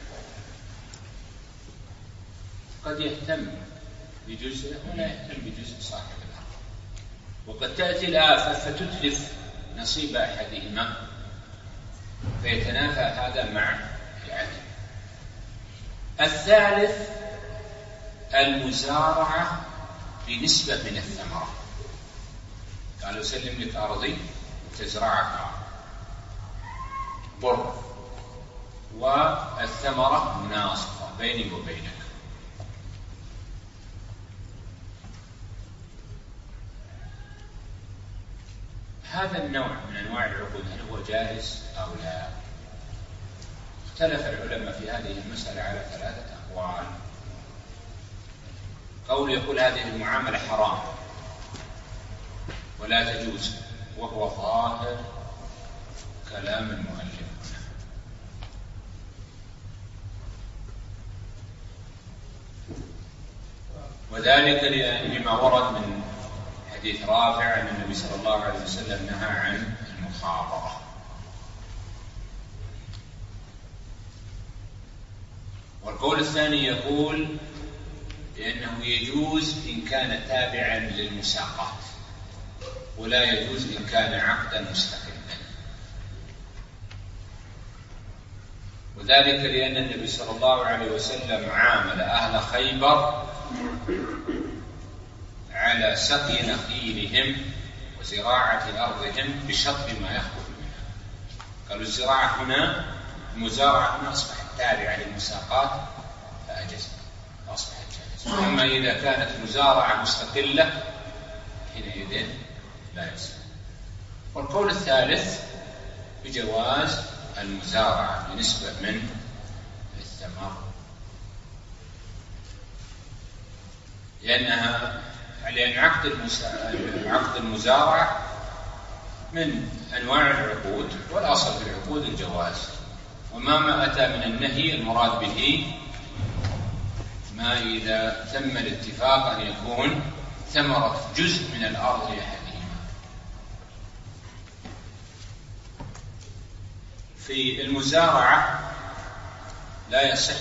قد يهتم بجزء ولا يهتم بجزء صاحب الأرض، وقد تأتي الآفة فتتلف نصيب أحدهما فيتنافى هذا مع العدل. الثالث: المزارعة بنسبة من الثمرة. قالوا سلم لك أرضي تزرعها بر والثمرة مناصفة بيني وبينك. هذا النوع من أنواع العقود هل هو جائز أو لا؟ اختلف العلماء في هذه المسألة على ثلاثة أقوال. قول يقول هذه المعاملة حرام ولا تجوز، وهو ظاهر كلام المؤلف، وذلك لما ورد من حديث رافع أن النبي صلى الله عليه وسلم نهى عن المخاطرة. والقول الثاني يقول بأنه يجوز إن كان تابعا للمساقات، ولا يجوز إن كان عقدا مستقلا، وذلك لأن النبي صلى الله عليه وسلم عامل أهل خيبر على سقي نخيلهم وزراعة أرضهم بشطر ما يخرج منها. قالوا الزراعة هنا المزارعة هنا أصبحت تابعة للمساقات فأجزت أصبحت جائزة. أما إذا كانت مزارعة مستقلة حينئذ لا يصح. والقول الثالث بجواز المزارعة بنسبة من الثمر، لأنها لأن عقد عقد المزارعة من أنواع العقود، والأصل في العقود الجواز، وما ما أتى من النهي المراد به ما إذا تم الاتفاق أن يكون ثمرة جزء من الأرض لأحدهما. في المزارعة لا يصح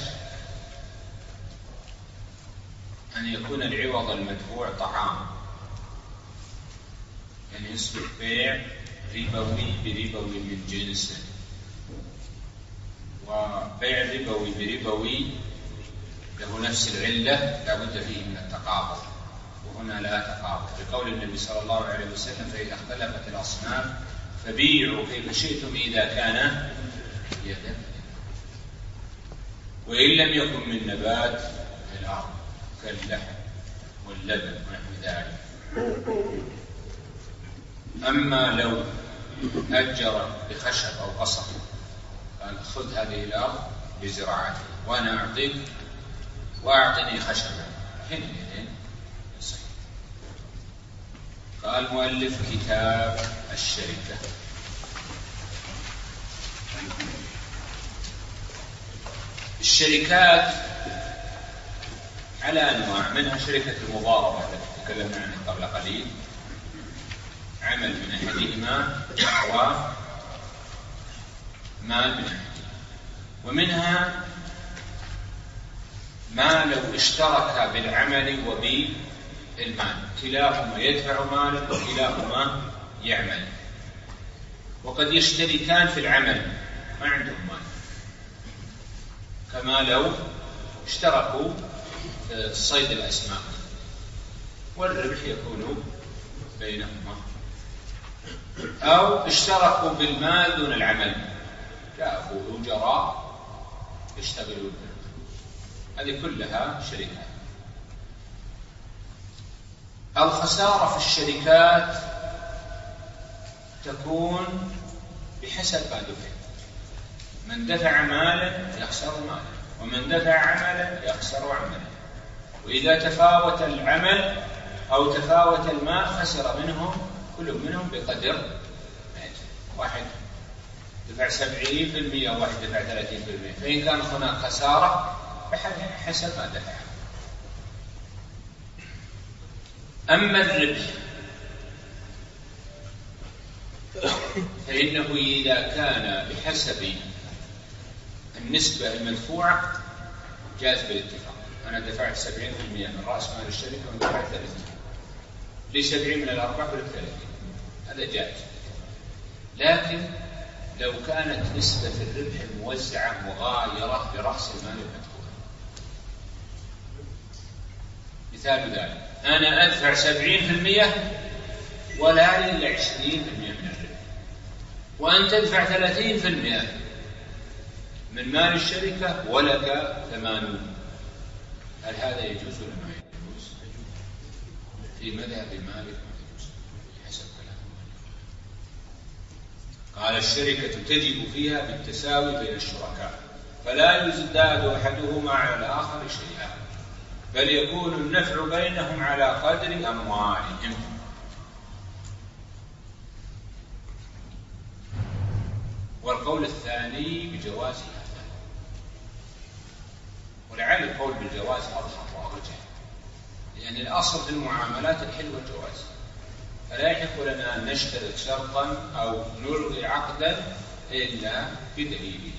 أن يكون العوض المدفوع طعام، يعني يصبح بيع ربوي بربوي من جنس، وبيع ربوي بربوي له نفس العلة لا بد فيه من التقابض، وهنا لا تقابض، بقول النبي صلى الله عليه وسلم فإذا اختلفت الأصناف فبيعوا كيف شئتم إذا كان يدا، وإن لم يكن من نبات الأرض كاللحم واللبن ونحو ذلك. أما لو أجر بخشب أو قصب قال خذ هذه الأرض بزراعتها وأنا أعطيك وأعطني خشبا، حينئذ يصح. قال المؤلف كتاب الشركة. الشركات على أنواع، منها شركة المضاربة التي تكلمنا عنها قبل قليل، عمل من أحدهما ومال من أحدهما، ومنها ما لو اشترك بالعمل وبالمال، كلاهما يدفع مالا وكلاهما يعمل، وقد يشتركان في العمل ما عندهم مال، كما لو اشتركوا في صيد الأسماك والربح يكون بينهما، أو اشتركوا بالمال دون العمل، جاءوا أجراء يشتغلون، هذه كلها شركات. الخسارة في الشركات تكون بحسب ما دفع، من دفع مالا يخسر مالا، ومن دفع عملا يخسر عملا، وإذا تفاوت العمل أو تفاوت المال خسر منهم كل منهم بقدر واحد دفع سبعين في المئة وواحد دفع ثلاثين في المئة، فإن كان هناك خسارة بحسب ما دفع. أما الربح فإنه إذا كان بحسب النسبة المدفوعة جاز بالاتفاق، أنا دفعت سبعين في المئة من رأس مال الشركة ودفعت ثلاثين، لي سبعين من الأرباح ولك ثلاثين، هذا جائز. لكن لو كانت نسبة الربح الموزعة مغايرة برأس المال المدفوع، مثال ذلك أنا أدفع سبعين في المئة ولا لي إلا عشرين في المئة من الربح، وأنت تدفع ثلاثين في المئة من مال الشركة ولك ثمانون. هل هذا يجوز ولا ما يجوز؟ في مذهب مالك ما يجوز حسب كلام مالك. قال الشركة تجب فيها بالتساوي بين الشركاء، فلا يزداد أحدهما على الآخر شيئا، بل يكون النفع بينهم على قدر أموالهم. والقول الثاني بجواز هذا، ولعل القول بالجواز أظهر وأرجح، لأن الأصل في المعاملات الحل والجواز، فلا يحق لنا أن نشترط شرطا أو نلغي عقدا إلا بدليله.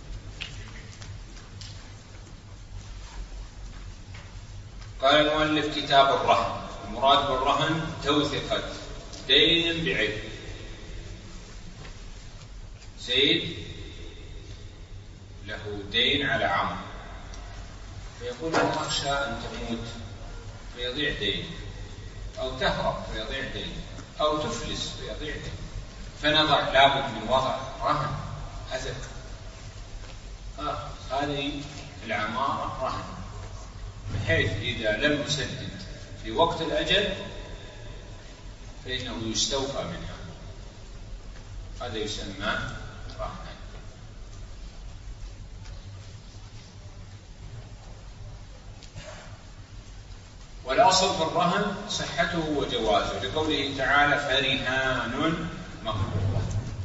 قال المؤلف كتاب الرهن. المراد بالرهن توثقة دين بعين. زيد له دين على عمرو، فيقول أنا أخشى أن تموت فيضيع دين، أو تهرب فيضيع دين، أو تفلس فيضيع دين، فنضع لابد من وضع رهن هزك. آه هذه العمارة رهن، بحيث إذا لم يسدد في وقت الأجل فإنه يستوفى منها، هذا يسمى رهنا. والأصل في الرهن صحته وجوازه، لقوله تعالى فرهان مقبوضة.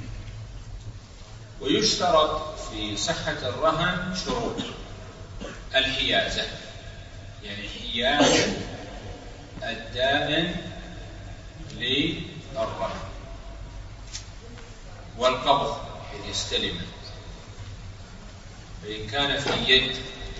ويشترط في صحة الرهن شروط: الحيازة، يعني حيازة الدائن للرهن، والقبض حيث يستلمه، فإن كان في يد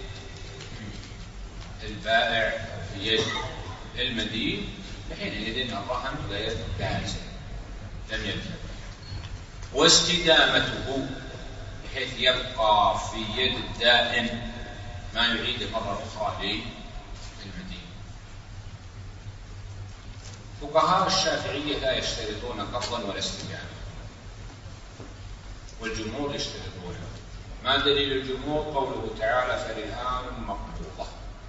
البائع في يد المدين فحينئذ الرهن غير جائز لم يدفع. واستدامته بحيث يبقى في يد الدائن ما يعيد مرة أخرى للمدين. فقهاء الشافعية لا يشترطون قبضا ولا استدامة، والجمهور يشترطون. ما دليل الجمهور؟ قوله تعالى فرهان مقبوضة.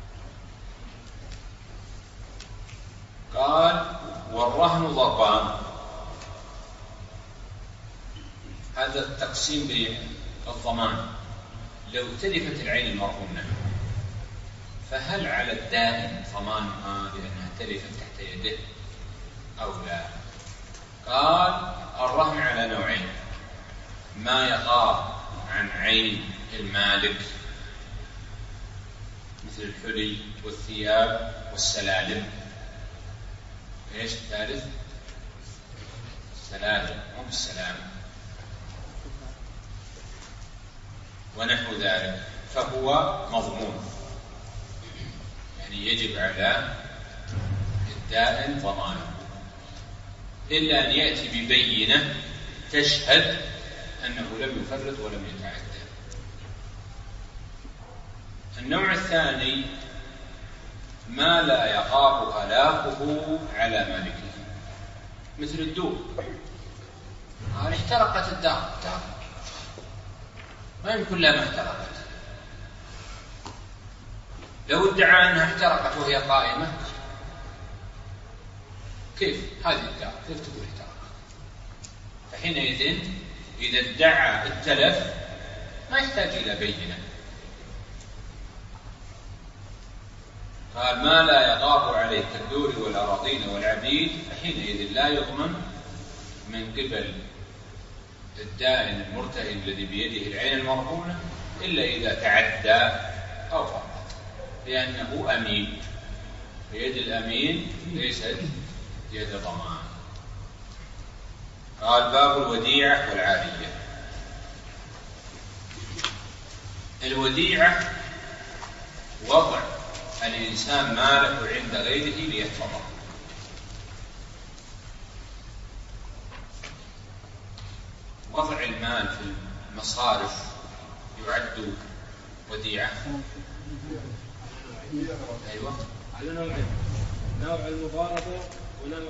قال والرهن ضربان. هذا التقسيم بالضمان. لو تلفت العين المرهونة فهل على الدائن ضمانها لأنها تلفت تحت يده أو لا؟ قال الرهن على نوعين: ما يغاب عن عين المالك مثل الحلي والثياب والسلالم. ايش الثالث؟ السلالم مو بالسلام ونحو ذلك، فهو مضمون، يعني يجب على الدائن ضمانه، إلا أن يأتي ببينة تشهد أنه لم يفرط ولم يتعدى. النوع الثاني ما لا يخاف هلاكه على مالكه، مثل الدور. قال احترقت الدار، ما يمكن لا ما احترقت. لو ادعى أنها احترقت وهي قائمة كيف هذه الدار كيف تقول احترقت؟ فحينئذ إذا ادعى التلف ما يحتاج إلى بينة. قال ما لا يغاب عليه كالدور والأراضين والعبيد، فحينئذ لا يضمن من قبل الدائن المرتهن الذي بيده العين المرهونة إلا إذا تعدى أو فرط، لأنه أمين، فيد الأمين ليست يد ضمان. قال باب الوديعة والعارية. الوديعة وضع الإنسان ماله عند غيره ليحفظه. وضع المال في المصارف يعد وديعة. أيوة على نوعين، نوع المضاربة ونوع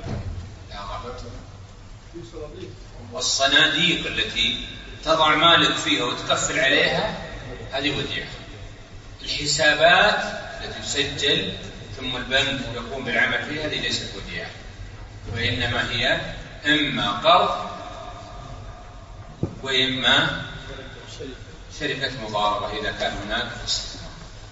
والصناديق التي تضع مالك فيها وتقفل عليها هذه وديعة. الحسابات التي تسجل ثم البنك يقوم بالعمل فيها هذه ليست وديعة، وإنما هي إما قرض وإما شركة مضاربة إذا كان هناك استثمار.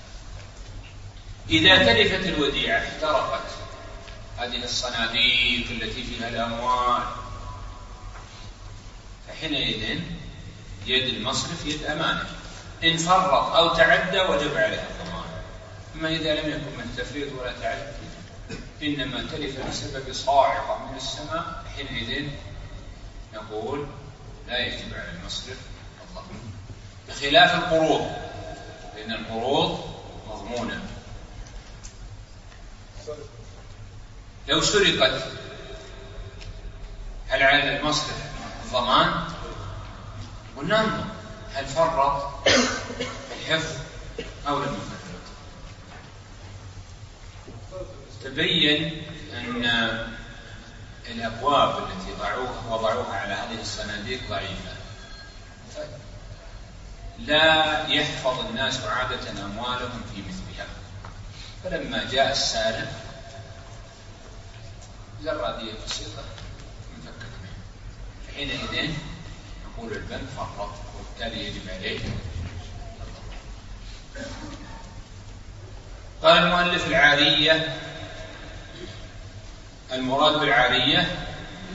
إذا تلفت الوديعة احترقت هذه الصناديق التي فيها الأموال، فحينئذ يد المصرف يد أمانة، إن فرط أو تعدى وجب عليه الضمان. أما إذا لم يكن من تفريط ولا تعدي إنما تلف بسبب صاعقة من السماء، حينئذ نقول لا يجب على المصرف الضمان، بخلاف القروض، لأن القروض مضمونة. لو سرقت هل على المصرف الضمان؟ وننظر هل فرط في الحفظ أو لم يفرط. تبين أن الأبواب التي ضعوها وضعوها على هذه الصناديق ضعيفة، لا يحفظ الناس عادة أموالهم في مثلها، فلما جاء السارق زرادية بسيطة منفكك منه، حينئذ نقول البنك فرط وبالتالي يجب عليه. قال المؤلف العارية، المراد بالعارية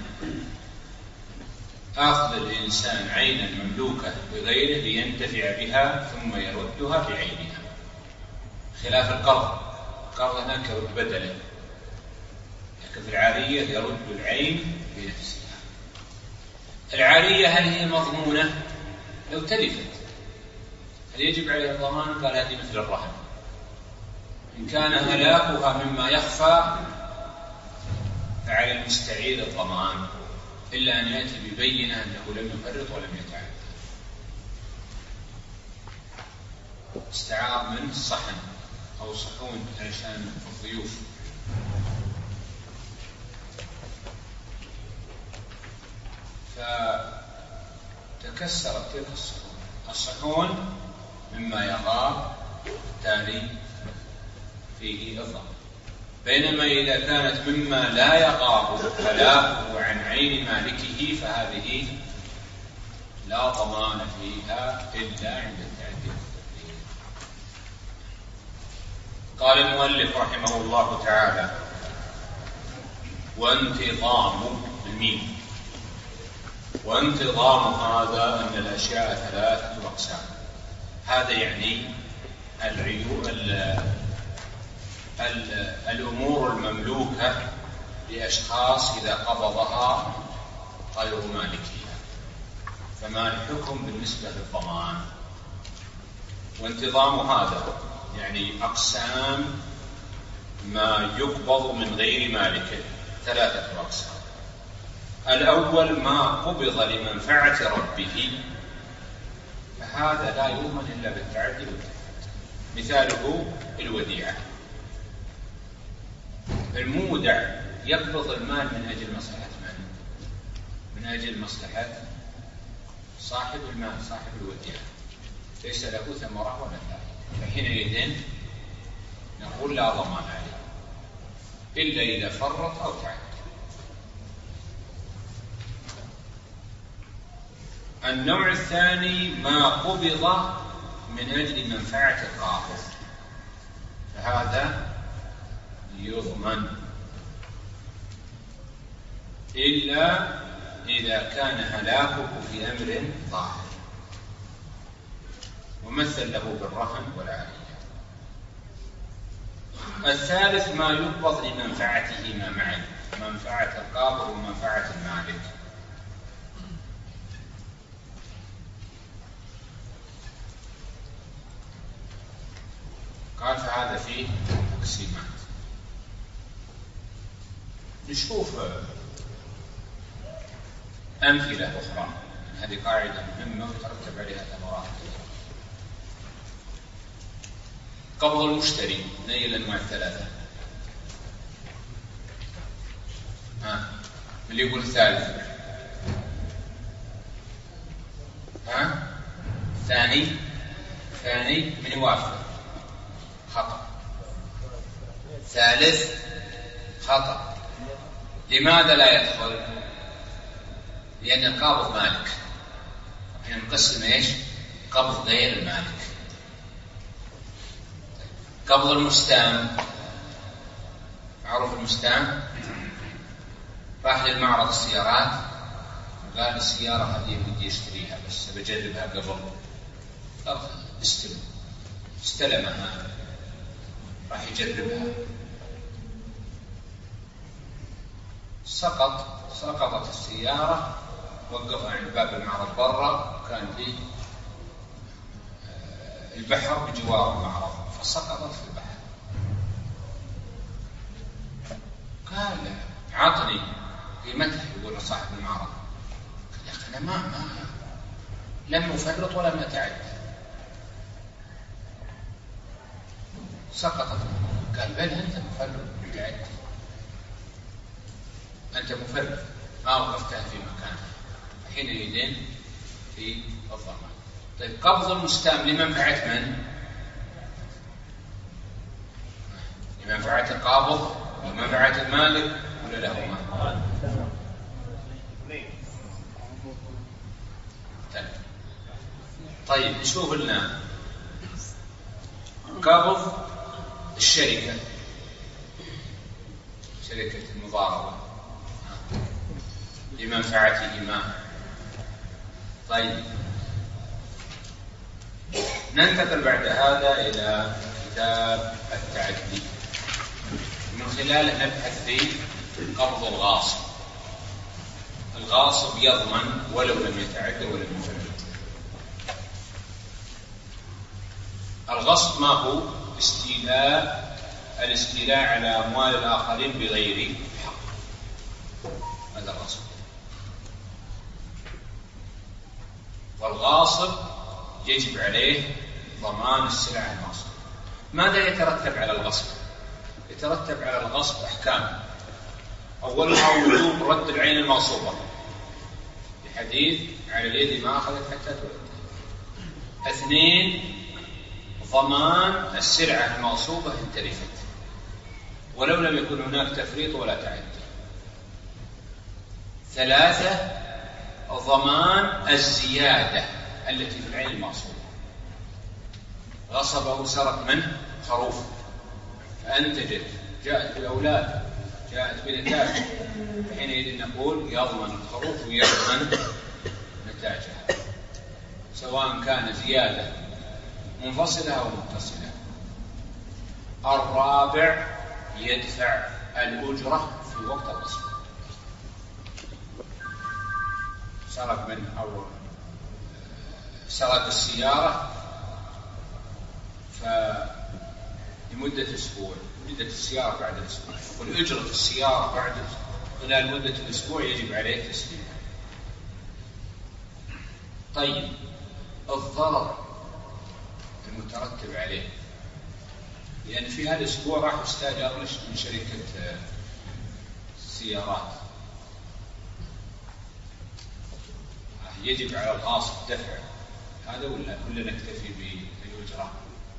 أخذ الإنسان عينا مملوكة بغيره لينتفع بها ثم يردها بعينها، خلاف القرض. القرض هناك بدله، لكن في العارية يرد العين بنفسها. العارية هل هي مضمونة؟ لو تلفت هل يجب عليها الضمان؟ قال هذه مثل الرهن، إن كان هلاكها مما يخفى فعلى المستعير الضمان، إلا أن يأتي ببينة أنه لم يفرط ولم يتعدى. استعار من صحن أو صحون علشان الضيوف، فتكسرت تلك الصحون. الصحون مما يغاب بالتالي فيه إضرار، بينما إذا كانت مما لا يغاب هلاكه عن عين مالكه فهذه لا ضمان فيها إلا عند التعدي. قال المؤلف رحمه الله تعالى: وانتظام الميم. وانتظام هذا أن الأشياء ثلاثة أقسام. هذا يعني العيوب الأمور المملوكة لأشخاص إذا قبضها غير مالكها، فما الحكم بالنسبة للضمان؟ وانتظام هذا يعني أقسام ما يقبض من غير مالكه، ثلاثة أقسام. الأول ما قبض لمنفعة ربه، فهذا لا يضمن إلا بالتعدي والتفريط. مثاله الوديعة، المودع يقبض المال من أجل مصلحة من؟ من أجل مصلحة صاحب المال، صاحب الوديعة، ليس له ثمرة ولا فائدة، فحينئذ نقول لا ضمان عليه إلا إذا فرط أو تعدى. النوع الثاني ما قبض من أجل منفعة القابض، فهذا يضمن إلا إذا كان هلاكه في أمر ظاهر، ومثل له بالرهن والعارية. الثالث ما يقبض لمنفعتهما معا، منفعة القابض ومنفعة المالك. قال فهذا فيه تقسيمات. نشوف أمثلة أخرى، هذه قاعدة مهمة وترتب عليها ثمرات. قبض المشتري نيل الأنواع الثلاثة: ها اللي يقول الثالث؟ ها ثاني ثاني من يوافق؟ خطأ. ثالث خطأ. لماذا لا يدخل؟ لأن القابض مالك. احنا نقسم ايش؟ قبض غير المالك. قبض المستام، معروف المستام، راح للمعرض السيارات وقال السيارة هذه بدي اشتريها بس بجربها قبل، قال استلم، استلمها راح يجربها، سقط سقطت السيارة، وقفها عند باب المعرض برا، وكان فيه البحر بجوار المعرض، فسقطت في البحر. قال عطني قيمتها، يقول صاحب المعرض. قال يا أخي أنا ما ما لم أفرط ولم أتعد، سقطت. قال بل أنت مفرط متعد، أنت مفرط ما وقفتها في مكانها، حينئذ في الضمان. طيب قبض المستام لمنفعة من؟ لمنفعة القابض ومنفعة المالك ولا لهما؟ طيب نشوف لنا قبض الشركة، شركة المضاربة لمنفعتهما. طيب ننتقل بعد هذا إلى كتاب التعدي، من خلاله نبحث في قبض الغاصب. الغاصب يضمن ولو لم يتعد ولم يفرط. الغصب ما هو؟ استيلاء، الاستيلاء على أموال الآخرين بغير حق، هذا الغصب. والغاصب يجب عليه ضمان السلعة المغصوبة. ماذا يترتب على الغصب؟ يترتب على الغصب أحكام. أولها وجوب رد العين المغصوبة، بحديث على اليد ما أخذت حتى ترد. اثنين ضمان السلعة المغصوبة إن تلفت ولو لم يكن هناك تفريط ولا تعدي. ثلاثة ضمان الزيادة التي في العين المغصوبة. غصب أو سرق منه خروف فأنتجت، جاءت بالأولاد، جاءت بنتاج، حينئذ نقول يضمن الخروف ويضمن نتاجها، سواء كان زيادة منفصلة أو متصلة. الرابع يدفع الأجرة في وقت الغصب. سرق من أو سرق السيارة فلمدة أسبوع، مدة السيارة بعد الأسبوع، والأجرة السيارة بعد خلال مدة الأسبوع يجب عليه تسليمها. طيب الضرر المترتب عليه، لأن في هذا الأسبوع راح يستأجر من شركة السيارات، يجب على الغاصب دفع هذا ولا كلنا نكتفي بالأجرة؟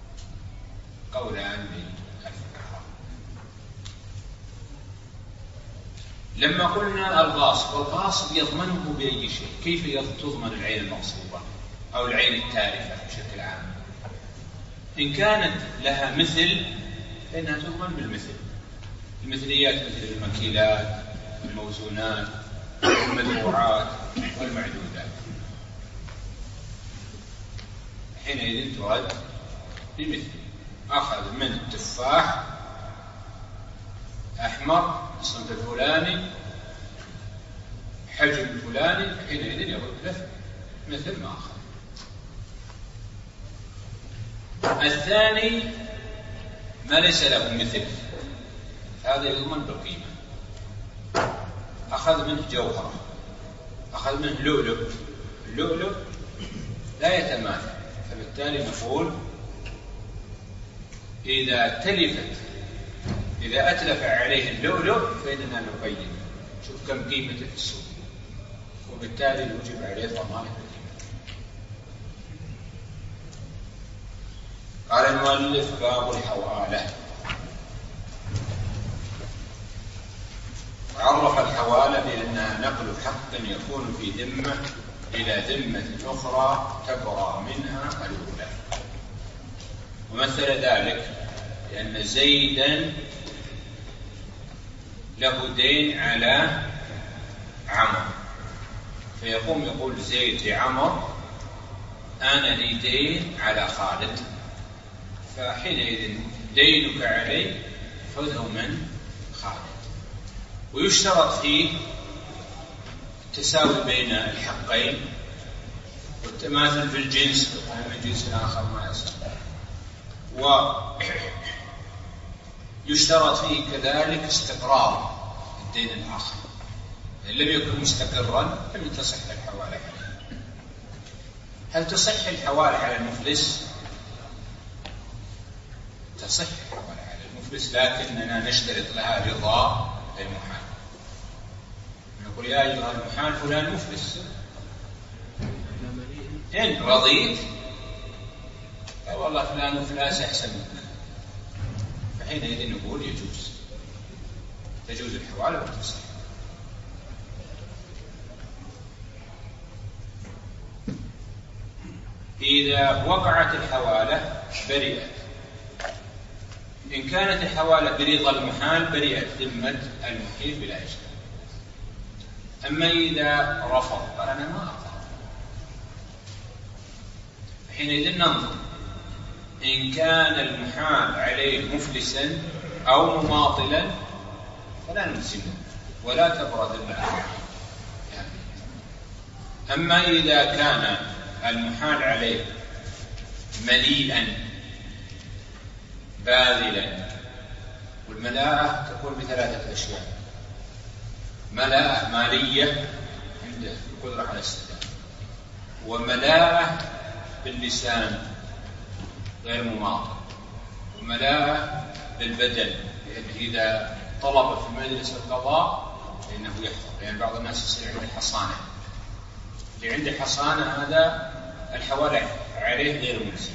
قولان للفقهاء. لما قلنا الغاصب، الغاصب يضمنه بأي شيء. كيف تضمن العين المغصوبة أو العين التالفة بشكل عام؟ إن كانت لها مثل فإنها تضمن بالمثل، المثليات مثل المكيلات، الموزونات، المدفوعات والمعدودات، حينئذ ترد بمثل. أخذ من تفاح أحمر الصنف الفلاني حجم الفلاني، حينئذ يرد له مثل ما أخذ. الثاني ما ليس له مثل، هذا يضمن بالقيمة. أخذ منه جوهرة، أخذ منه لؤلؤ، اللؤلؤ لا يتماثل، فبالتالي نقول إذا تلفت، إذا أتلف عليه اللؤلؤ فإننا نقيم شوف كم قيمته في السوق، وبالتالي يجب عليه ضمان القيمة. قال المؤلف: باب الحوالة. عرف الحوالة بأنها نقل حق يكون في ذمة إلى ذمة أخرى تبرأ منها الأولى، ومثل ذلك لأن زيدا له دين على عمر، فيقوم يقول زيد لعمر: أنا لي دين على خالد، فحينئذ دينك علي خذه من خالد. ويشترط فيه التساوي بين الحقين والتماثل في الجنس، من جنس آخر ما يصح. ويشترط فيه كذلك استقرار الدين الآخر، إن لم يكن مستقرا لم تصح الحوالة عليه. هل تصح الحوالة على المفلس؟ تصح الحوالة على المفلس، لكننا نشترط لها رضا المحال. نقول: يا أيها المحال فلان مفلس، إن رضيت لا والله فلان مفلس أحسن منك، فحينئذ نقول يجوز، تجوز الحوالة وتصح. إذا وقعت الحوالة برئت. إن كانت الحوالة برضا المحال برئت ذمة المحيل بلا إشكال. أما إذا رفض قال: أنا ما أرضى، حينئذ ننظر إن كان المحال عليه مفلسا أو مماطلا فلا نلزمه ولا تبرأ ذمته. أما إذا كان المحال عليه مليئا باذلا، والملاءة تكون بثلاثة أشياء: ملاءة مالية عنده القدرة على السداد، وملاءة باللسان غير مماطل، وملاءة بالبدن، لأنه إذا طلب في مجلس القضاء فإنه يحفظ، لأن يعني بعض الناس يصير عنده حصانة، اللي عنده حصانة هذا الحوالة عليه غير ملزم.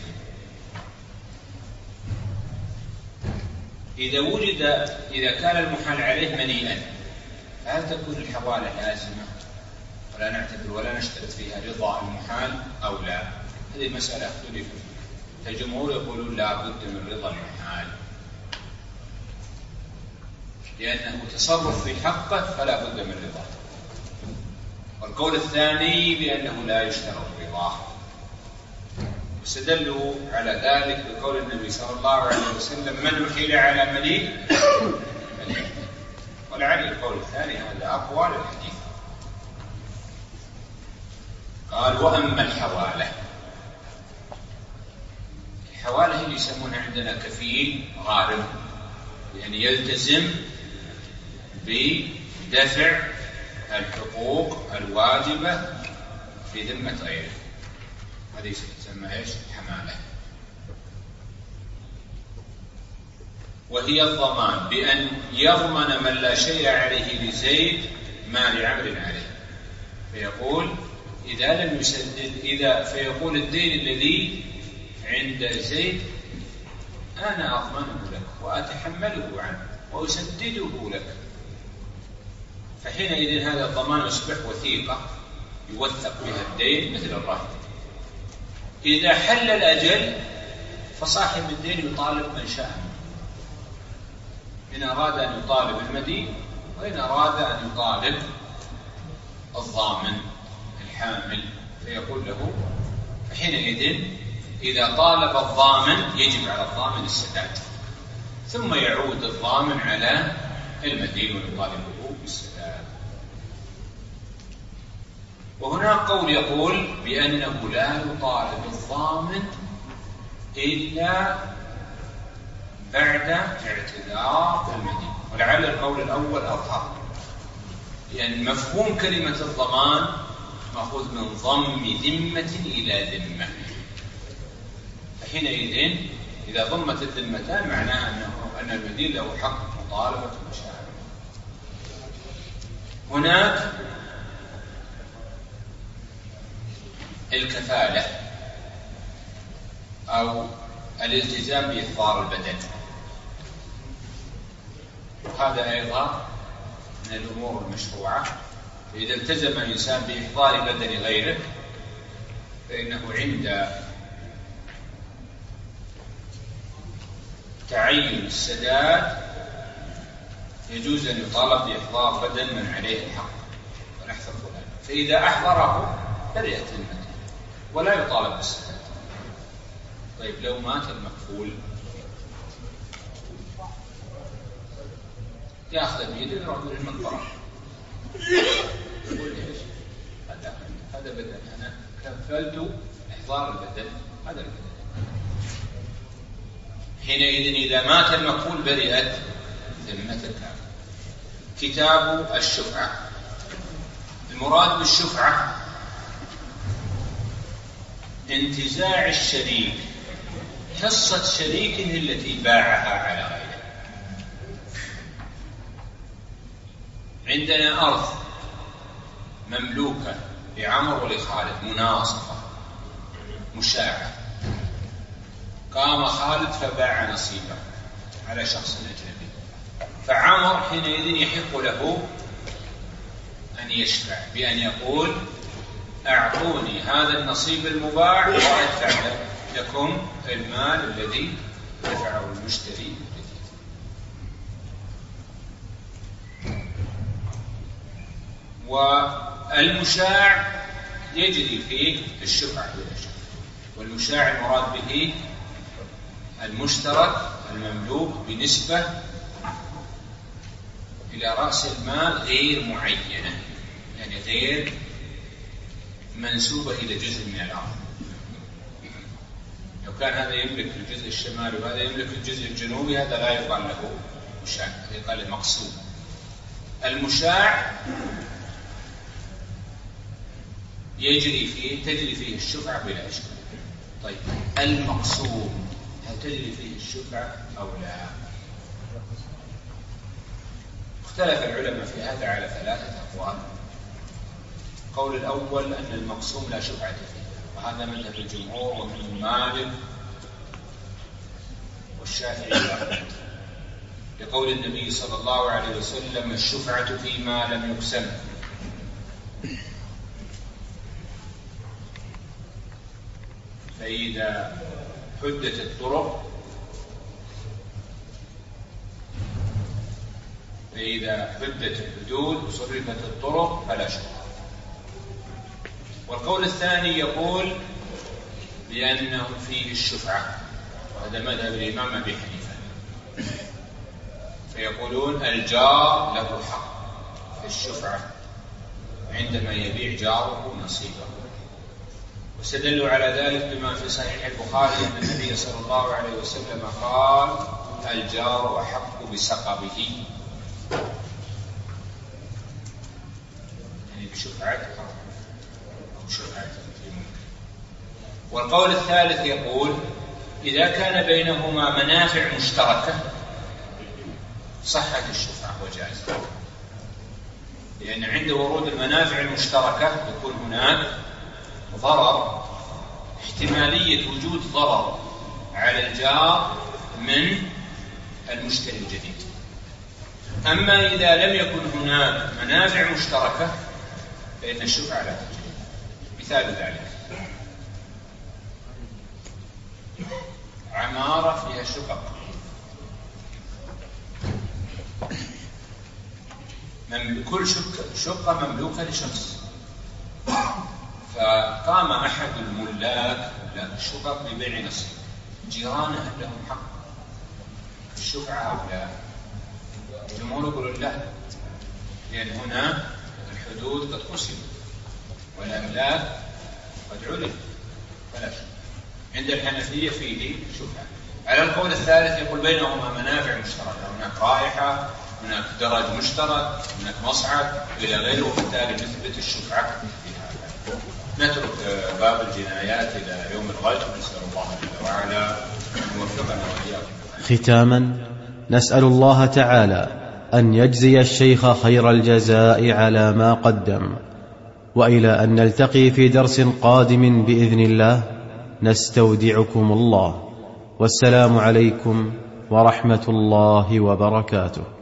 إذا وجد إذا كان المحال عليه مليئا فهل تكون الحوالة لازمة ولا نعتبر ولا نشترط فيها رضا المحال أو لا؟ هذه المسألة اختلف فيها. الجمهور يقولون لا بد من رضا المحال، لأنه تصرف في حقه فلا بد من رضاه. والقول الثاني بأنه لا يشترط رضاه، واستدلوا على ذلك بقول النبي صلى الله عليه وسلم: من أحيل على مليء مليء. ولعل القول الثاني هذا أقوى للحديث. قال: وأما الحوالة، الحوالة هي اللي يسمونها عندنا كفيل غارم، يعني يلتزم بدفع الحقوق الواجبة في ذمة غيره، هذه تسمى ايش؟ حمالة. وهي الضمان بأن يضمن من لا شيء عليه لزيد ما لعمر عليه، فيقول إذا لم يسدد إذا فيقول الدين الذي عند زيد أنا أضمنه لك وأتحمله عنه وأسدده لك، فحينئذ هذا الضمان يصبح وثيقة يوثق بها الدين مثل الرهن. إذا حل الأجل فصاحب الدين يطالب من شاء، إن أراد أن يطالب المدين، وإن أراد أن يطالب الضامن الحامل فيقول له. فحينئذ إذا طالب الضامن يجب على الضامن السداد، ثم يعود الضامن على المدين ويطالبه بالسداد. وهناك قول يقول بأنه لا يطالب الضامن إلا بعد اعتذار المدين، ولعل القول الأول أظهر، لأن مفهوم كلمة الضمان مأخوذ من ضم ذمة إلى ذمة، فحينئذ إذا ضمت الذمتان معناها أنه أن المدين له حق مطالبة المشاعر. هناك الكفالة أو الالتزام بإحضار البدن، وهذا أيضا من الأمور المشروعة. فإذا التزم الإنسان بإحضار بدن غيره فإنه عند تعين السداد يجوز أن يطالب بإحضار بدن من عليه الحق ونحفظ فلان، فإذا أحضره برئت ذمته ولا يطالب بالسداد. طيب لو مات المكفول يأخذ بيده ويروح للمقبرة يقول ايش؟ هذا هذا بدن، أنا كفلت إحضار البدن، هذا البدن. حينئذ إذا مات المكفول برئت ذمتك. كتاب الشفعة. المراد بالشفعة انتزاع الشريك حصة شريكه التي باعها على غيره. عندنا أرض مملوكة لعمر ولخالد، مناصفة مشاعة، قام خالد فباع نصيبه على شخص أجنبي، فعمر حينئذ يحق له أن يشفع بأن يقول أعطوني هذا النصيب المباع وأدفع لكم المال الذي دفعه المشتري. والمشاع يجري فيه الشفعة بلا شك، والمشاع المراد به المشترك المملوك بنسبة إلى رأس المال غير معينة، يعني غير منسوبة إلى جزء من الأرض. لو كان هذا يملك الجزء الشمالي وهذا يملك الجزء الجنوبي هذا لا يقال له مشاع، هذا يقال مقسوم. المشاع يجري فيه تجري فيه الشفعة بلا إشكال. طيب المقسوم هل تجري فيه الشفعة أو لا؟ اختلف العلماء في هذا على ثلاثة أقوال. القول الأول أن المقسوم لا شفعة فيه، وهذا مذهب الجمهور ومن مالك والشافعي وأحمد، لقول النبي صلى الله عليه وسلم الشفعة فيما لم يقسم. فإذا حدت الطرق فإذا حدت الحدود وصرفت الطرق فلا شفعة. والقول الثاني يقول بأنه فيه الشفعة، وهذا مذهب الإمام أبي حنيفة، فيقولون الجار له حق في الشفعة عندما يبيع جاره نصيبه. واستدلوا على ذلك بما في صحيح البخاري أن النبي صلى الله عليه وسلم قال الجار أحق بسقبه، يعني بشفعته أو شفعته في ممكن. والقول الثالث يقول إذا كان بينهما منافع مشتركة صحت الشفعة وجازت، لأن عند ورود المنافع المشتركة يكون هناك ضرر، احتمالية وجود ضرر على الجار من المشتري الجديد. أما إذا لم يكن هناك منافع مشتركة فإن الشفعة لا تجري. مثال ذلك عمارة فيها شقق، كل شقة مملوكة لشخص، فقام أحد الملاك الشقق ببيع نصيب، جيرانه لهم حق في الشفعة أو لا؟ الجمهور يقولون لا، لأن هنا الحدود قد قسمت والأملاك قد علم فلا شك. عند الحنفية فيه شفعة. على القول الثالث يقول بينهما منافع مشتركة، هناك رائحة، هناك درج مشترك، هناك مصعد إلى غيره، وبالتالي نثبت الشفعة في هذا. نترك باب الجنايات إلى يوم الغد، نسأل الله جل وعلا أن يوفقنا وإياكم. ختاما نسأل الله تعالى أن يجزي الشيخ خير الجزاء على ما قدم، وإلى أن نلتقي في درس قادم بإذن الله، نستودعكم الله، والسلام عليكم ورحمة الله وبركاته.